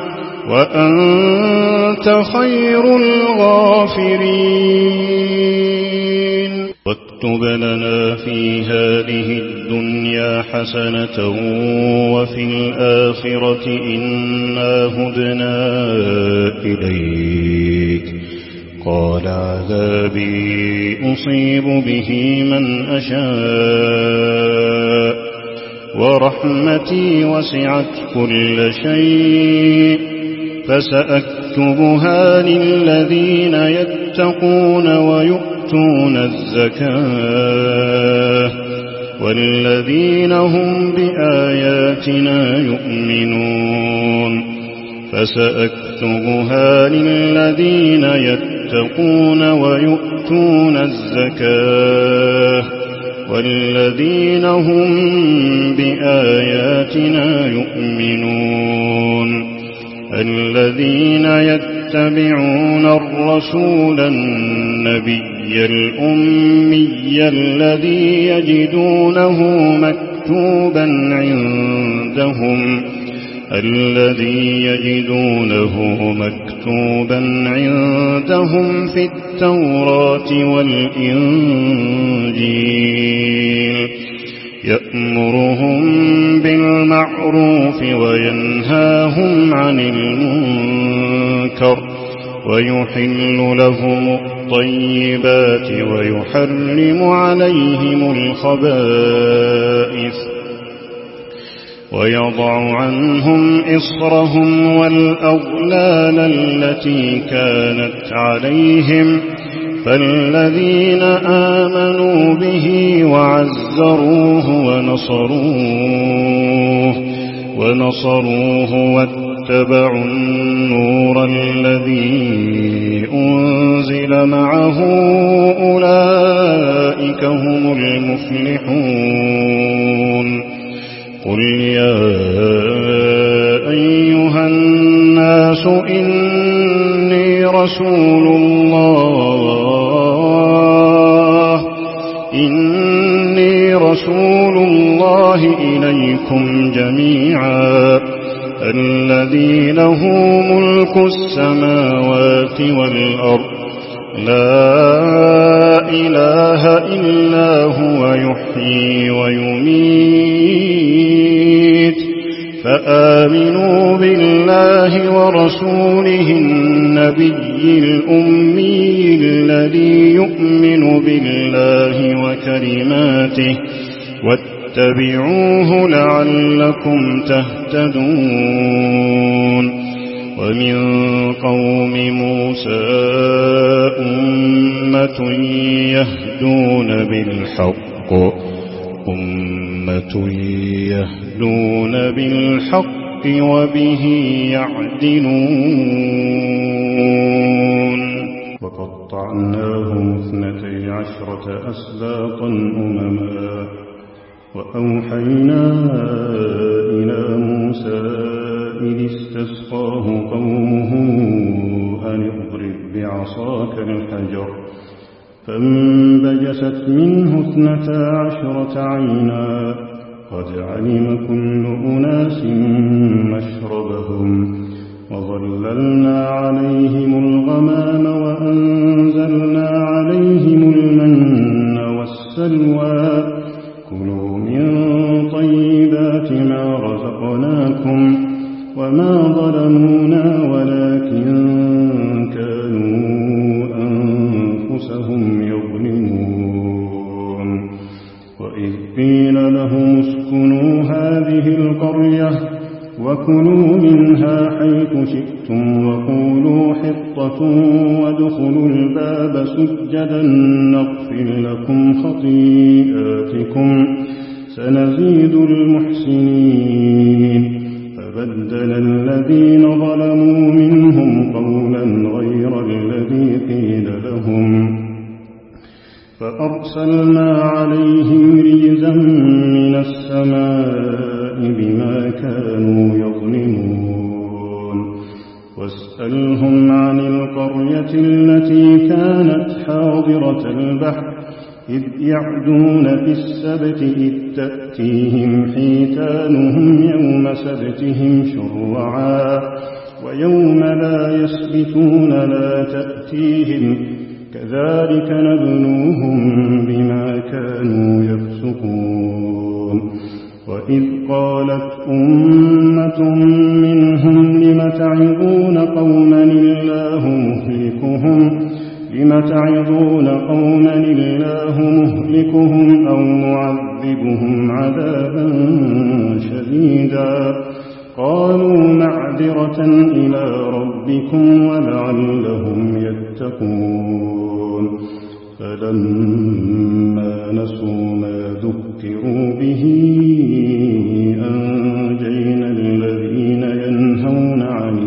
وأنت خير الغافرين. واكتب لنا في هذه الدنيا حسنة وفي الآخرة إنا هدنا إليك. قال عذابي أصيب به من أشاء ورحمتي وسعت كل شيء فسأكتبها للذين يتقون ويؤتون الزكاة والذين هم بآياتنا يؤمنون. فسأكتبها للذين يتقون ويؤتون الزكاة والذين هم بآياتنا يؤمنون. الذين يتبعون الرسول النبي الأمي الذي يجدونه مكتوبا عندهم الذي يجدونه مكتوبا عندهم في التوراة والإنجيل يأمرهم بالمعروف وينهاهم عن المنكر ويحل لهم الطيبات ويحرم عليهم الخبائث ويضع عنهم إصرهم والأغلال التي كانت عليهم. فالذين آمنوا به وعزروه ونصروه ونصروه واتبعوا النور الذي أنزل معه أولئك هم المفلحون. قل يا أيها الناس إني رسول الله إني رسول الله إليكم جميعا الذي له ملك السماوات والأرض لا إله إلا هو يحيي ويميت فآمنوا بالله ورسوله النبي الأمي الذي يؤمن بالله وكلماته واتبعوه لعلكم تهتدون ومن قوم موسى أمة يهدون بالحق أمة يهدون بالحق وبه يعدلون وقطعناهم اثنتي عشرة أسباطا أمما وأوحينا إلى موسى إذ استسقاه قومه أن اضرب بعصاك الحجر فانبجست منه اثنتا عشرة عينا قد علم كل أناس مشربهم وظللنا عليهم الغمام وأنزلنا عليهم المن والسلوى كلوا من طيبات ما رزقناكم وما ظلمونا ولكن كانوا أنفسهم يظلمون وإذ قيل لهم اسكنوا هذه القرية وكلوا منها حيث شئتم وقولوا حطة وادخلوا الباب سجدا نغفر لكم خطيئاتكم سنزيد المحسنين فبدل الذين ظلموا منهم قولا غير الذي قيل لهم فأرسلنا عليهم رجزا من السماء بما كانوا يظلمون واسألهم عن القرية التي كانت حاضرة البحر إذ يعدون في السبت إذ تأتيهم حيتانهم يوم سبتهم شرعا ويوم لا يسبتون لا تأتيهم كذلك نبلوهم بما كانوا يفسقون وإذ قالت أمة منهم لم تعظون قوما الله مهلكهم لم تعظون قوما الله مهلكهم أو معذبهم عذابا شديدا قالوا معذرة إلى ربكم ولعلهم يتقون فلما نسوا ما ذكروا به أنجينا الذين ينهون عن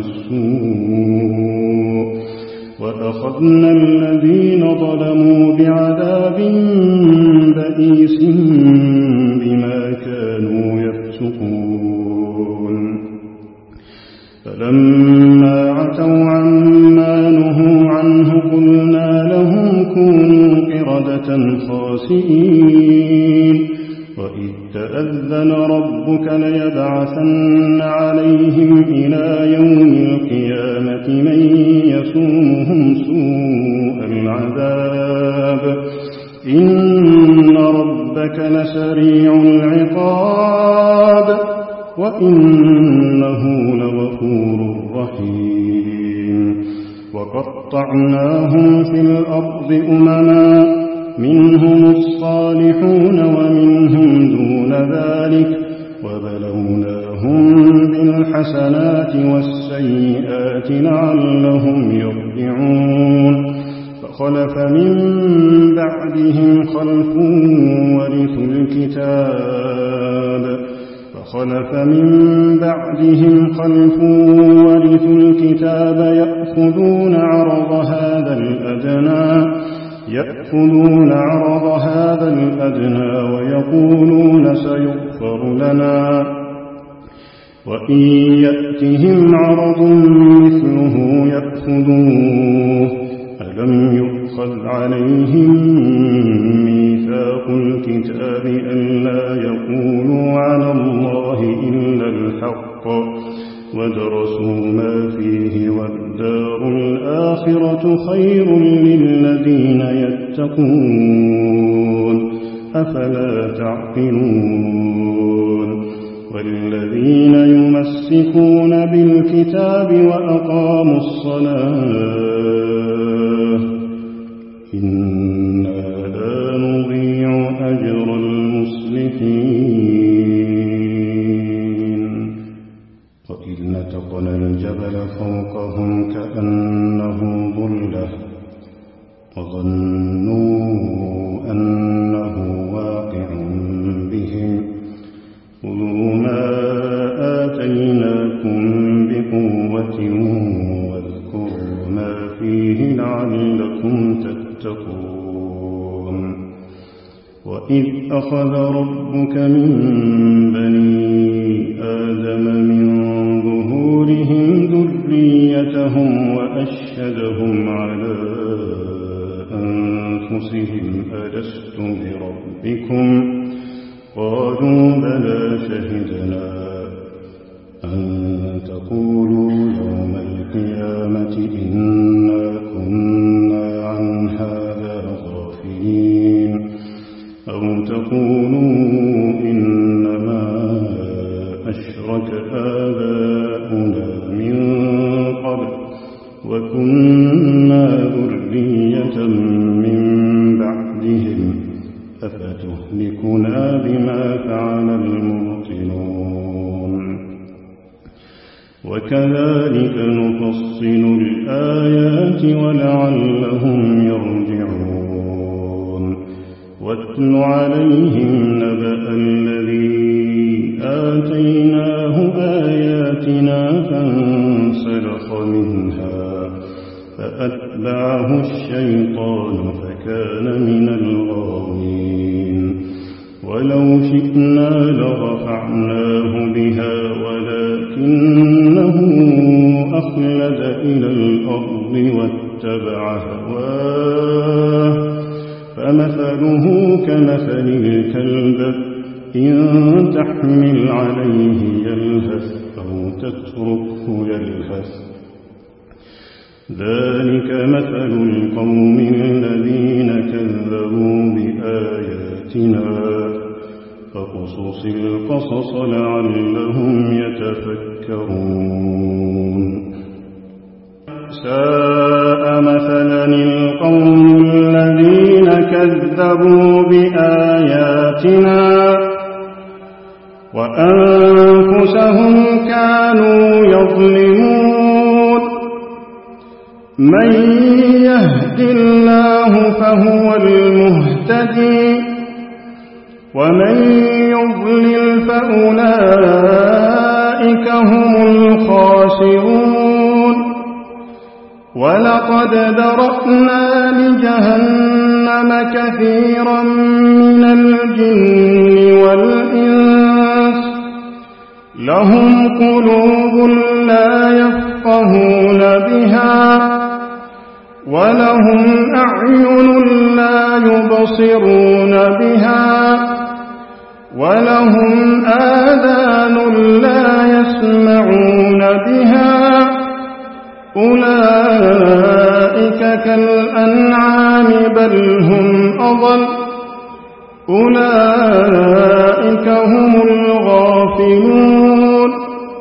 السوء وأخذنا الذين ظلموا بعذاب بئيس بما كانوا يفسقون فلما عتوا عما نهوا عنه قلنا لهم كونوا قردة خاسئين وإذ تأذن ربك ليبعثن عليهم إلى يوم القيامة من يسومهم سوء العذاب إن ربك لسريع العقاب وإنه لغفور رحيم وقطعناهم في الأرض أمما منهم الصالحون ومنهم دون ذلك وبلوناهم بالحسنات والسيئات لعلهم يرجعون فخلف من بعدهم خلف ورثوا الكتاب فخلف من بعدهم خلف ورثوا الكتاب يأخذون عرض هذا الأدنى يأخذون عرض هذا الأدنى ويقولون سيغفر لنا وإن يأتهم عرض مثله يأخذوه ألم يؤخذ عليهم ميثاق الكتاب ألا يقولوا على الله إلا الحق ودرسوا ما فيه والدار الآخرة خير للذين يتقون أفلا تعقلون والذين يمسكون بالكتاب وأقاموا الصلاة إنا لا نضيع أجر المصلحين وإذ نتقنا الجبل فوقهم كأنه ظلة وظنوا أنه واقع بهم خذوا ما آتيناكم بقوة واذكروا ما فيه لعلكم تتقون وإذ أخذ ربك من بني آدم من ظهورهم ذريتهم وأشهدهم على أنفسهم ألست بربكم قالوا بلى شهدنا أن تقولوا يوم القيامة إنا كنا عن هذا غافلين أو تقولوا إنما أشرك آباؤنا من قبل وكنا ذرية من بعدهم أفتهلكنا بما فعل المبطلون وكذلك نفصل الآيات ولعلهم يرجعون واتل عليهم نبأ الذي آتيناه آياتنا فانسلخ منها فأتبعه الشيطان فكان من الغاوين ولو شئنا لرفعناه بها ولكنه أخلد إلى الأرض واتبع هواه فمثله كمثل الكلب إن تحمل عليه يلهث أو تتركه يلهث ذلك مثل القوم الذين كذبوا بآياتنا فقصص القصص لعلهم يتفكرون ساء مثلا القوم الذين كذبوا بآياتنا وأنفسهم كانوا يظلمون من يهد الله فهو المهتدي ومن يضلل فأولئك هم الخاسرون ولقد ذرأنا لجهنم كثيرا من الجن والإنس لهم قلوب لا يفقهون بها ولهم أعين لا يبصرون بها ولهم آذان لا يسمعون بها أولئك كالأنعام بل هم أضل أولئك هم الغافلون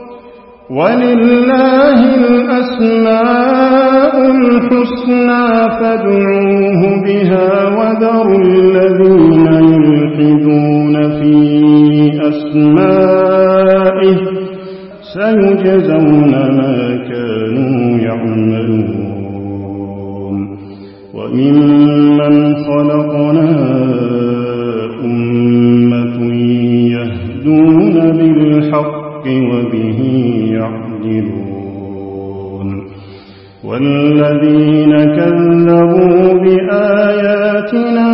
ولله الأسماء الحسنى فادعوه بها وذروا الذين يلحدون في أسمائه سيجزون ما كانوا يعملون وممن خلقنا أمة يهدون بالحق وبه يعدلون والذين كذبوا بآياتنا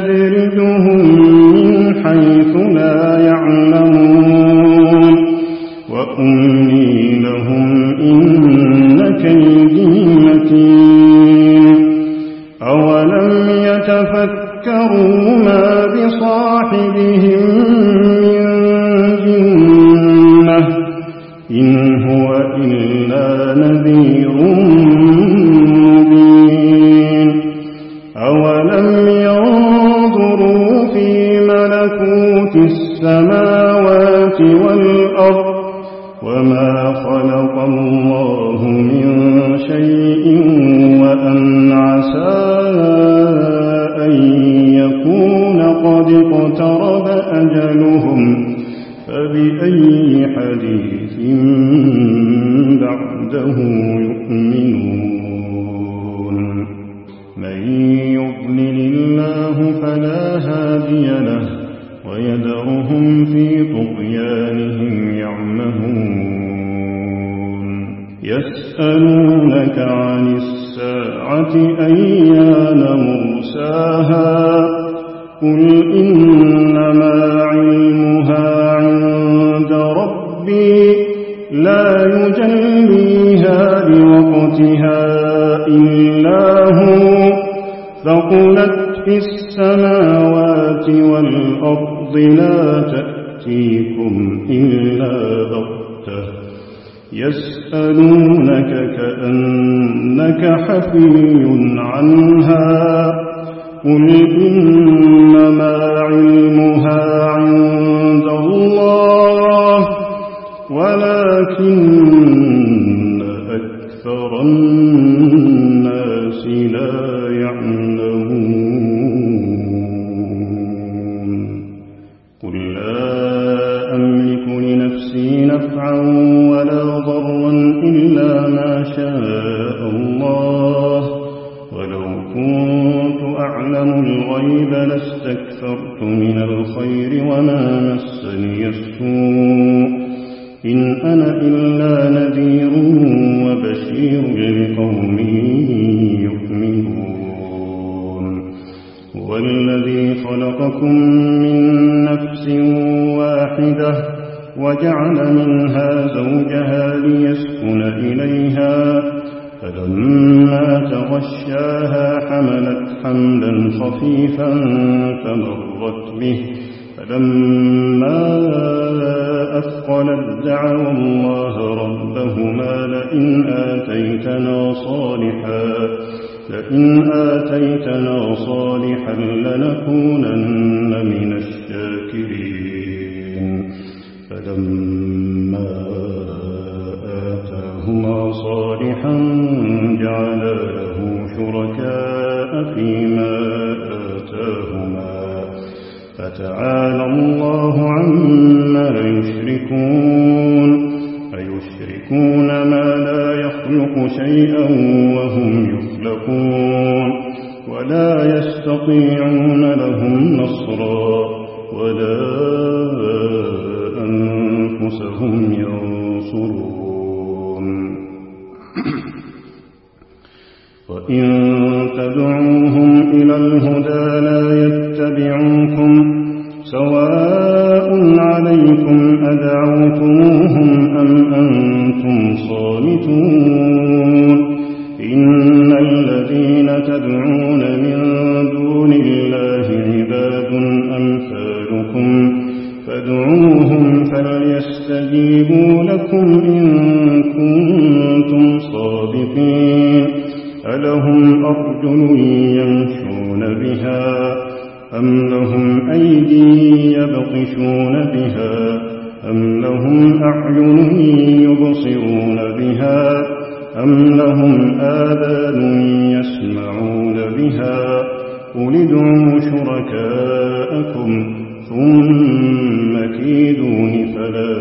سنستدرجهم من حيث لا يعلمون وأملي لهم إن كيدي متين أولم يتفكروا ما بصاحبهم من جنة إن هو إلا نذير مبين أولم ينظروا في ملكوت السماوات والأرض وما خلق الله من شيء وأن عسى أن يكون قد اقترب أجلهم فبأي حديث بعده يؤمنون من يضلل الله فلا هادي له ويذرهم في طغيانهم يعمهون يسألونك عن الساعة أيان مرساها قل إنما علمها عند ربي لا يجليها لوقتها إلا هو ثقلت في السماوات والأرض لا تأتيكم إلا بغتة يسألونك كأنك حفي عنها قل إنما علمها عند الله ولكن أكثر الناس لا يعلمون قل لا أملك لنفسي نفعا ولا ضرا إلا ما شاء الله ولو كنت أعلم الغيب لاستكثرت من الخير وما مسني السوء إن أنا إلا نذير وبشير لقوم يؤمنون هو الذي خلقكم من نفس واحدة وجعل منها زوجها ليسكن إليها فلما تغشاها حملت حملا خفيفا فمرت به فلما أثقلت دعوا الله ربهما لئن آتيتنا صالحا لئن آتيتنا صالحا لنكونن من الشاكرين فلما آتاهما صالحا جعل له شركاء فيما آتاهما فتعالى الله عما يشركون أيشركون ما لا يخلق شيئا وهم يخلقون ولا يستطيعون لهم نصرا ولا أنفسهم ينصرون وإن تدعوهم إلى الهدى لا يتبعوكم سواء عليكم أدعوتموهم أم أنتم صامتون إن الذين تدعون من دون الله عباد أمثالكم فادعوهم فليستجيبوا لكم إن كنتم صادقين ألهم أرجل يمشون بها أم لهم أيدي يبطشون بها أم لهم أعين يبصرون بها أم لهم آذان يسمعون بها قل ادعوا شركاءكم ثم كيدون فلا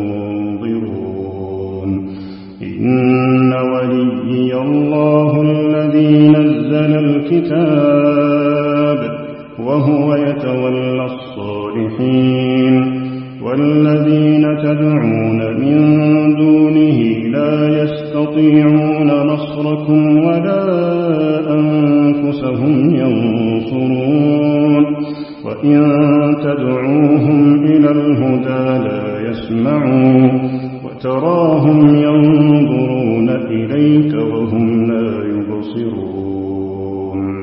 تنظرون إن وليي الله الذي نزل الكتاب وهو يتولى الصالحين والذين تدعون من دونه لا يستطيعون نصركم ولا أنفسهم ينصرون وإن تدعوهم إلى الهدى لا يسمعون تراهم ينظرون إليك وهم لا يبصرون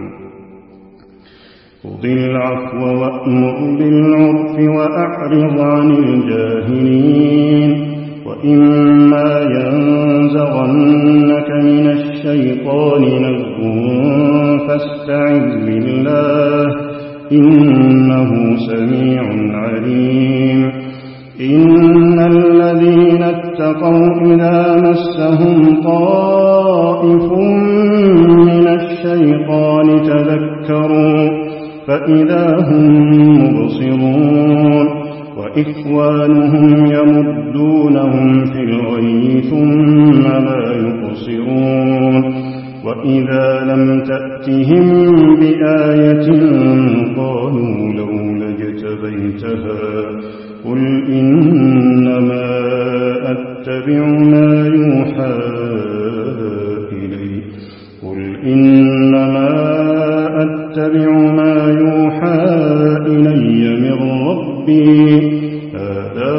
خذ العفو وأمر بالعرف وأعرض عن الجاهلين وإما ينزغنك من الشيطان نزغ فاستعذ بالله إنه سميع عليم إن الذين اتقوا إذا مسهم طائف من الشيطان تذكروا فإذا هم مبصرون وإخوانهم يمدونهم في الغي ثم لا يقصرون وإذا لم تأتهم بآية قالوا لولا اجتبيتها قل إنما أتبع ما يوحى إلي قل إنما أتبع ما يوحى إلي من ربي هذا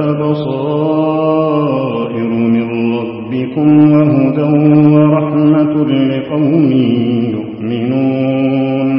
بصائر من ربكم وهدى ورحمة لقوم يؤمنون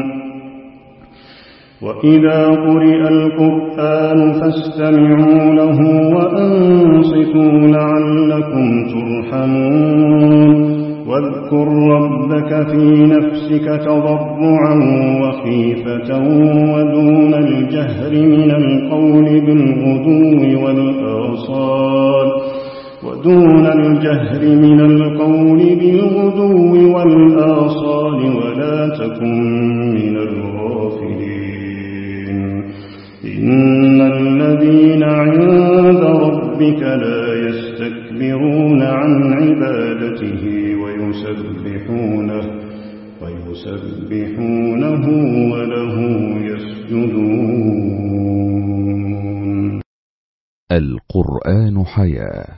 وإذا قرئ القرآن فاستمعوا له وأنصتوا لعلكم ترحمون واذكر ربك في نفسك تضرعا وخيفة ودون الجهر من القول بالغدو والآصال ودون الجهر من القول بالغدو والآصال ولا تكن من الغافلين إن الذين عند ربك لا يستكبرون عن عبادته ويسبحونه ويسبحونه وله يسجدون. القرآن حياة.